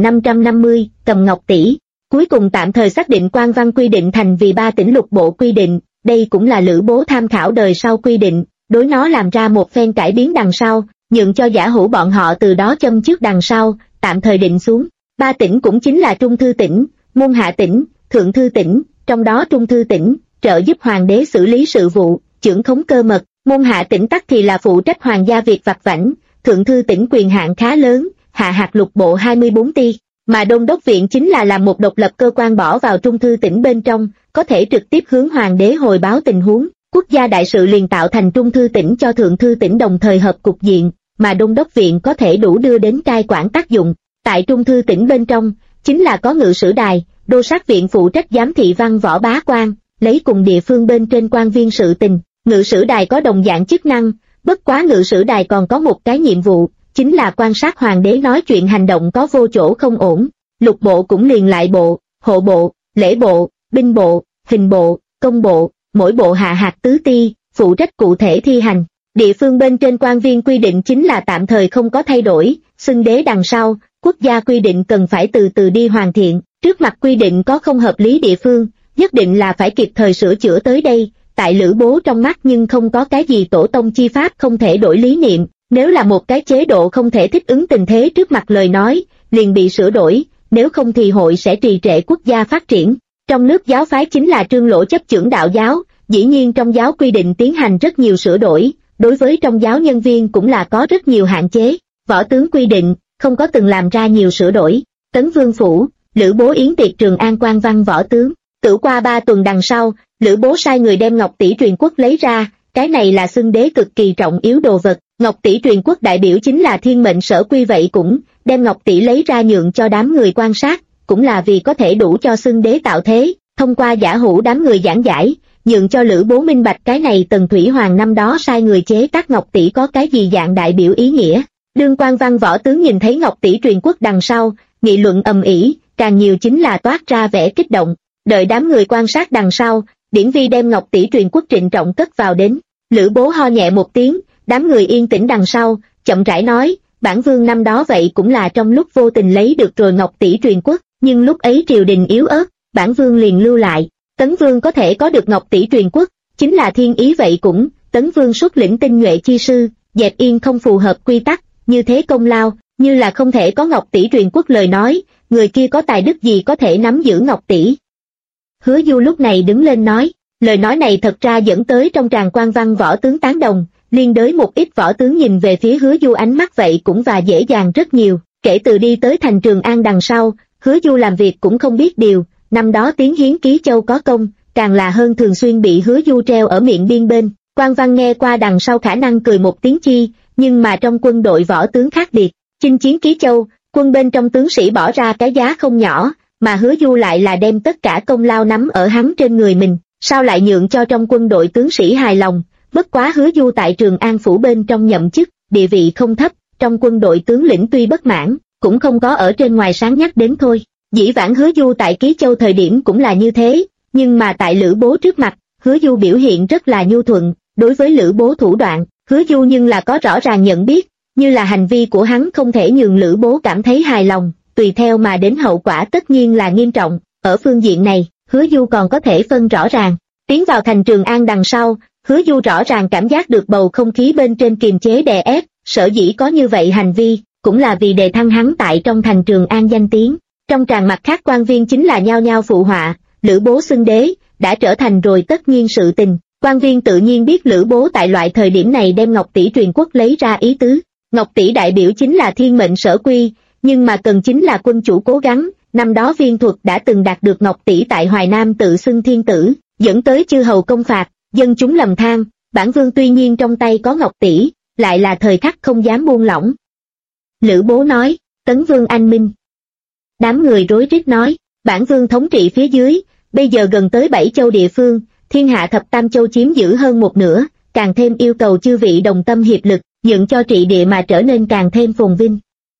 2550, cầm ngọc tỷ. Cuối cùng tạm thời xác định quan văn quy định thành vì 3 tỉnh lục bộ quy định, đây cũng là Lữ Bố tham khảo đời sau quy định, đối nó làm ra một phen cải biến đằng sau, nhượng cho giả hữu bọn họ từ đó châm trước đằng sau, tạm thời định xuống. 3 tỉnh cũng chính là Trung Thư tỉnh, Môn Hạ tỉnh, Thượng Thư tỉnh, trong đó Trung Thư tỉnh, trợ giúp hoàng đế xử lý sự vụ, trưởng khống cơ mật, Môn Hạ tỉnh tắc thì là phụ trách hoàng gia việc vặt vãnh, Thượng Thư tỉnh quyền hạn khá lớn, hạ hạt lục bộ 24 ti, mà Đôn đốc viện chính là làm một độc lập cơ quan bỏ vào Trung Thư tỉnh bên trong, có thể trực tiếp hướng hoàng đế hồi báo tình huống. Quốc gia đại sự liền tạo thành Trung Thư tỉnh cho Thượng Thư tỉnh đồng thời hợp cục diện, mà Đôn đốc viện có thể đủ đưa đến cai quản tác dụng. Tại Trung Thư tỉnh bên trong, chính là có ngự sử đài, đô sát viện phụ trách giám thị văn võ bá quan, lấy cùng địa phương bên trên quan viên sự tình. Ngự sử đài có đồng dạng chức năng, bất quá ngự sử đài còn có một cái nhiệm vụ, chính là quan sát hoàng đế nói chuyện hành động có vô chỗ không ổn. Lục bộ cũng liền lại bộ, hộ bộ, lễ bộ, binh bộ, hình bộ, công bộ, mỗi bộ hạ hạt tứ ti, phụ trách cụ thể thi hành. Địa phương bên trên quan viên quy định chính là tạm thời không có thay đổi, xưng đế đằng sau, quốc gia quy định cần phải từ từ đi hoàn thiện, trước mặt quy định có không hợp lý địa phương, nhất định là phải kịp thời sửa chữa tới đây. Tại Lữ Bố trong mắt nhưng không có cái gì tổ tông chi pháp không thể đổi lý niệm, nếu là một cái chế độ không thể thích ứng tình thế trước mặt lời nói, liền bị sửa đổi, nếu không thì hội sẽ trì trệ quốc gia phát triển. Trong nước giáo phái chính là Trương Lỗ chấp chưởng đạo giáo, dĩ nhiên trong giáo quy định tiến hành rất nhiều sửa đổi, đối với trong giáo nhân viên cũng là có rất nhiều hạn chế, võ tướng quy định, không có từng làm ra nhiều sửa đổi. Tấn Vương Phủ, Lữ Bố yến tiệc Trường An quan văn võ tướng, cử qua 3 tuần đằng sau, Lữ Bố sai người đem ngọc tỷ truyền quốc lấy ra, cái này là xưng đế cực kỳ trọng yếu đồ vật, ngọc tỷ truyền quốc đại biểu chính là thiên mệnh sở quy, vậy cũng đem ngọc tỷ lấy ra nhượng cho đám người quan sát, cũng là vì có thể đủ cho xưng đế tạo thế, thông qua giả hữu đám người giảng giải, nhượng cho Lữ Bố minh bạch cái này Tần Thủy Hoàng năm đó sai người chế tác ngọc tỷ có cái gì dạng đại biểu ý nghĩa. Đương quan văn võ tướng nhìn thấy ngọc tỷ truyền quốc đằng sau, nghị luận ầm ĩ, càng nhiều chính là toát ra vẻ kích động. Đợi đám người quan sát đằng sau, Điển Vi đem ngọc tỷ truyền quốc trịnh trọng cất vào đến. Lữ Bố ho nhẹ một tiếng, đám người yên tĩnh đằng sau, chậm rãi nói, bản vương năm đó vậy cũng là trong lúc vô tình lấy được rồi ngọc tỷ truyền quốc, nhưng lúc ấy triều đình yếu ớt, bản vương liền lưu lại. Tấn Vương có thể có được ngọc tỷ truyền quốc, chính là thiên ý, vậy cũng, Tấn Vương xuất lĩnh tinh nhuệ chi sư, dẹp yên không phù hợp quy tắc, như thế công lao, như là không thể có ngọc tỷ truyền quốc lời nói, người kia có tài đức gì có thể nắm giữ ngọc tỷ. Hứa Du lúc này đứng lên nói, lời nói này thật ra dẫn tới trong tràng quan văn võ tướng tán đồng, liên đới một ít võ tướng nhìn về phía Hứa Du ánh mắt vậy cũng và dễ dàng rất nhiều. Kể từ đi tới thành Trường An đằng sau, Hứa Du làm việc cũng không biết điều, năm đó tiến hiến Ký Châu có công, càng là hơn thường xuyên bị Hứa Du treo ở miệng biên bên. Quan văn nghe qua đằng sau khả năng cười một tiếng chi, nhưng mà trong quân đội võ tướng khác biệt, chinh chiến Ký Châu, quân bên trong tướng sĩ bỏ ra cái giá không nhỏ, mà Hứa Du lại là đem tất cả công lao nắm ở hắn trên người mình, sao lại nhượng cho trong quân đội tướng sĩ hài lòng. Bất quá Hứa Du tại Trường An phủ bên trong nhậm chức, địa vị không thấp, trong quân đội tướng lĩnh tuy bất mãn, cũng không có ở trên ngoài sáng nhắc đến thôi. Dĩ vãng Hứa Du tại Ký Châu thời điểm cũng là như thế, nhưng mà tại Lữ Bố trước mặt, Hứa Du biểu hiện rất là nhu thuận, đối với Lữ Bố thủ đoạn, Hứa Du nhưng là có rõ ràng nhận biết, như là hành vi của hắn không thể nhường Lữ Bố cảm thấy hài lòng, tùy theo mà đến hậu quả tất nhiên là nghiêm trọng. Ở phương diện này, Hứa Du còn có thể phân rõ ràng. Tiến vào thành Trường An đằng sau, Hứa Du rõ ràng cảm giác được bầu không khí bên trên kiềm chế đè ép, sở dĩ có như vậy hành vi, cũng là vì đề thăng hắn tại trong thành Trường An danh tiếng. Trong tràng mặt khác quan viên chính là nhao nhao phụ họa, Lữ Bố xưng đế, đã trở thành rồi tất nhiên sự tình. Quan viên tự nhiên biết Lữ Bố tại loại thời điểm này đem Ngọc Tỷ truyền quốc lấy ra ý tứ. Ngọc Tỷ đại biểu chính là thiên mệnh sở quy, nhưng mà cần chính là quân chủ cố gắng. Năm đó Viên Thuật đã từng đạt được Ngọc Tỷ tại Hoài Nam tự xưng thiên tử, dẫn tới chư hầu công phạt, dân chúng lầm than. Bản vương tuy nhiên trong tay có Ngọc Tỷ, lại là thời khắc không dám buông lỏng. Lữ Bố nói, Tấn Vương anh minh. Đám người rối rít nói, bản vương thống trị phía dưới, bây giờ gần tới 7 châu địa phương, thiên hạ thập tam châu chiếm giữ hơn một nửa, càng thêm yêu cầu chư vị đồng tâm hiệp lực, dựng cho trị địa mà trở nên càng thêm phồn vinh.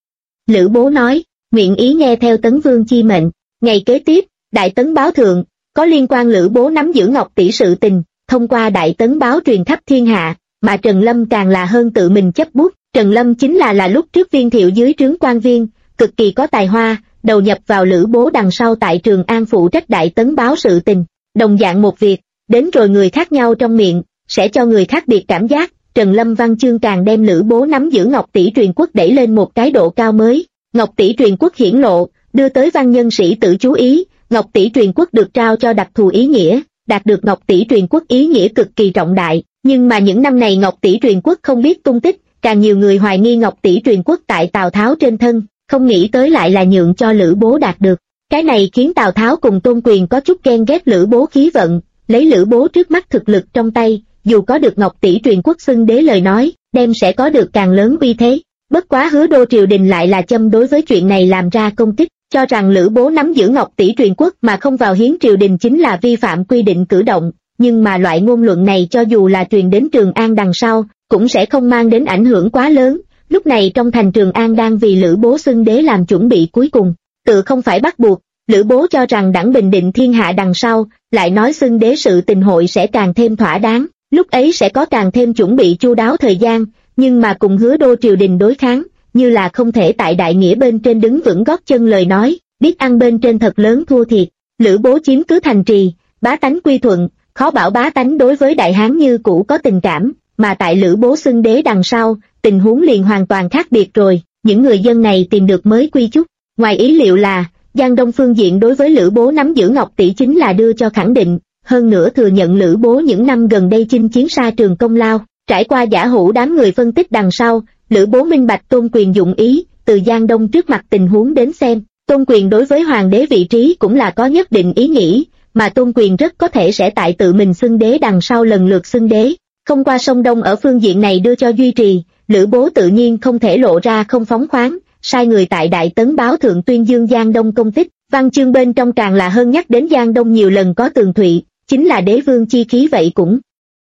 Lữ Bố nói, nguyện ý nghe theo Tấn Vương chi mệnh. Ngày kế tiếp, Đại Tấn báo thượng, có liên quan Lữ Bố nắm giữ Ngọc Tỷ sự tình, thông qua Đại Tấn báo truyền khắp thiên hạ, mà Trần Lâm càng là hơn tự mình chấp bút. Trần Lâm chính là lúc trước Viên Thiệu dưới trướng quan viên, cực kỳ có tài hoa, đầu nhập vào Lữ Bố đằng sau tại Trường An phụ trách Đại Tấn báo sự tình. Đồng dạng một việc, đến rồi người khác nhau trong miệng, sẽ cho người khác biệt cảm giác. Trần Lâm văn chương càng đem Lữ Bố nắm giữ Ngọc Tỷ truyền quốc đẩy lên một cái độ cao mới. Ngọc Tỷ truyền quốc hiển lộ, đưa tới văn nhân sĩ tử chú ý. Ngọc Tỷ truyền quốc được trao cho đặc thù ý nghĩa, đạt được Ngọc Tỷ truyền quốc ý nghĩa cực kỳ trọng đại. Nhưng mà những năm này Ngọc Tỷ truyền quốc không biết tung tích, càng nhiều người hoài nghi Ngọc Tỷ truyền quốc tại Tào Tháo trên thân, không nghĩ tới lại là nhượng cho Lữ Bố đạt được. Cái này khiến Tào Tháo cùng Tôn Quyền có chút ghen ghét Lữ Bố khí vận, lấy Lữ Bố trước mắt thực lực trong tay, dù có được Ngọc Tỷ truyền quốc xưng đế lời nói, đem sẽ có được càng lớn uy thế. Bất quá Hứa Đô triều đình lại là châm đối với chuyện này làm ra công kích, cho rằng Lữ Bố nắm giữ Ngọc Tỷ truyền quốc mà không vào hiến triều đình chính là vi phạm quy định cử động. Nhưng mà loại ngôn luận này cho dù là truyền đến Trường An đằng sau, cũng sẽ không mang đến ảnh hưởng quá lớn. Lúc này trong thành Trường An đang vì Lữ Bố xưng đế làm chuẩn bị cuối cùng, tự không phải bắt buộc. Lữ Bố cho rằng đẳng bình định thiên hạ đằng sau, lại nói xưng đế sự tình hội sẽ càng thêm thỏa đáng, lúc ấy sẽ có càng thêm chuẩn bị chu đáo thời gian, nhưng mà cùng Hứa Đô triều đình đối kháng, như là không thể tại đại nghĩa bên trên đứng vững gót chân lời nói, biết ăn bên trên thật lớn thua thiệt. Lữ Bố chiếm cứ thành trì, bá tánh quy thuận, khó bảo bá tánh đối với Đại Hán như cũ có tình cảm, mà tại Lữ Bố xưng đế đằng sau, tình huống liền hoàn toàn khác biệt rồi. Những người dân này tìm được mới quy chúc. Ngoài ý liệu là, Giang Đông phương diện đối với Lữ Bố nắm giữ Ngọc Tỷ chính là đưa cho khẳng định, hơn nữa thừa nhận Lữ Bố những năm gần đây chinh chiến xa trường công lao. Trải qua giả hủ đám người phân tích đằng sau, Lữ Bố minh bạch Tôn Quyền dụng ý, từ Giang Đông trước mặt tình huống đến xem, Tôn Quyền đối với hoàng đế vị trí cũng là có nhất định ý nghĩ, mà Tôn Quyền rất có thể sẽ tại tự mình xưng đế đằng sau lần lượt xưng đế. Không qua sông Đông ở phương diện này đưa cho duy trì, Lữ Bố tự nhiên không thể lộ ra không phóng khoáng, sai người tại Đại Tấn báo thượng tuyên dương Giang Đông công tích, văn chương bên trong càng là hơn nhắc đến Giang Đông nhiều lần có tường thụy, chính là đế vương chi khí vậy cũng.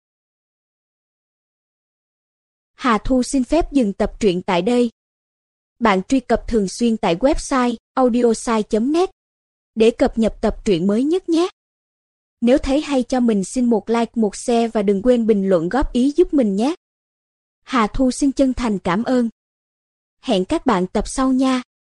Hà Thu xin phép dừng tập truyện tại đây. Bạn truy cập thường xuyên tại website audiosai.net để cập nhật tập truyện mới nhất nhé. Nếu thấy hay cho mình xin một like, một share và đừng quên bình luận góp ý giúp mình nhé. Hà Thu xin chân thành cảm ơn. Hẹn các bạn tập sau nha.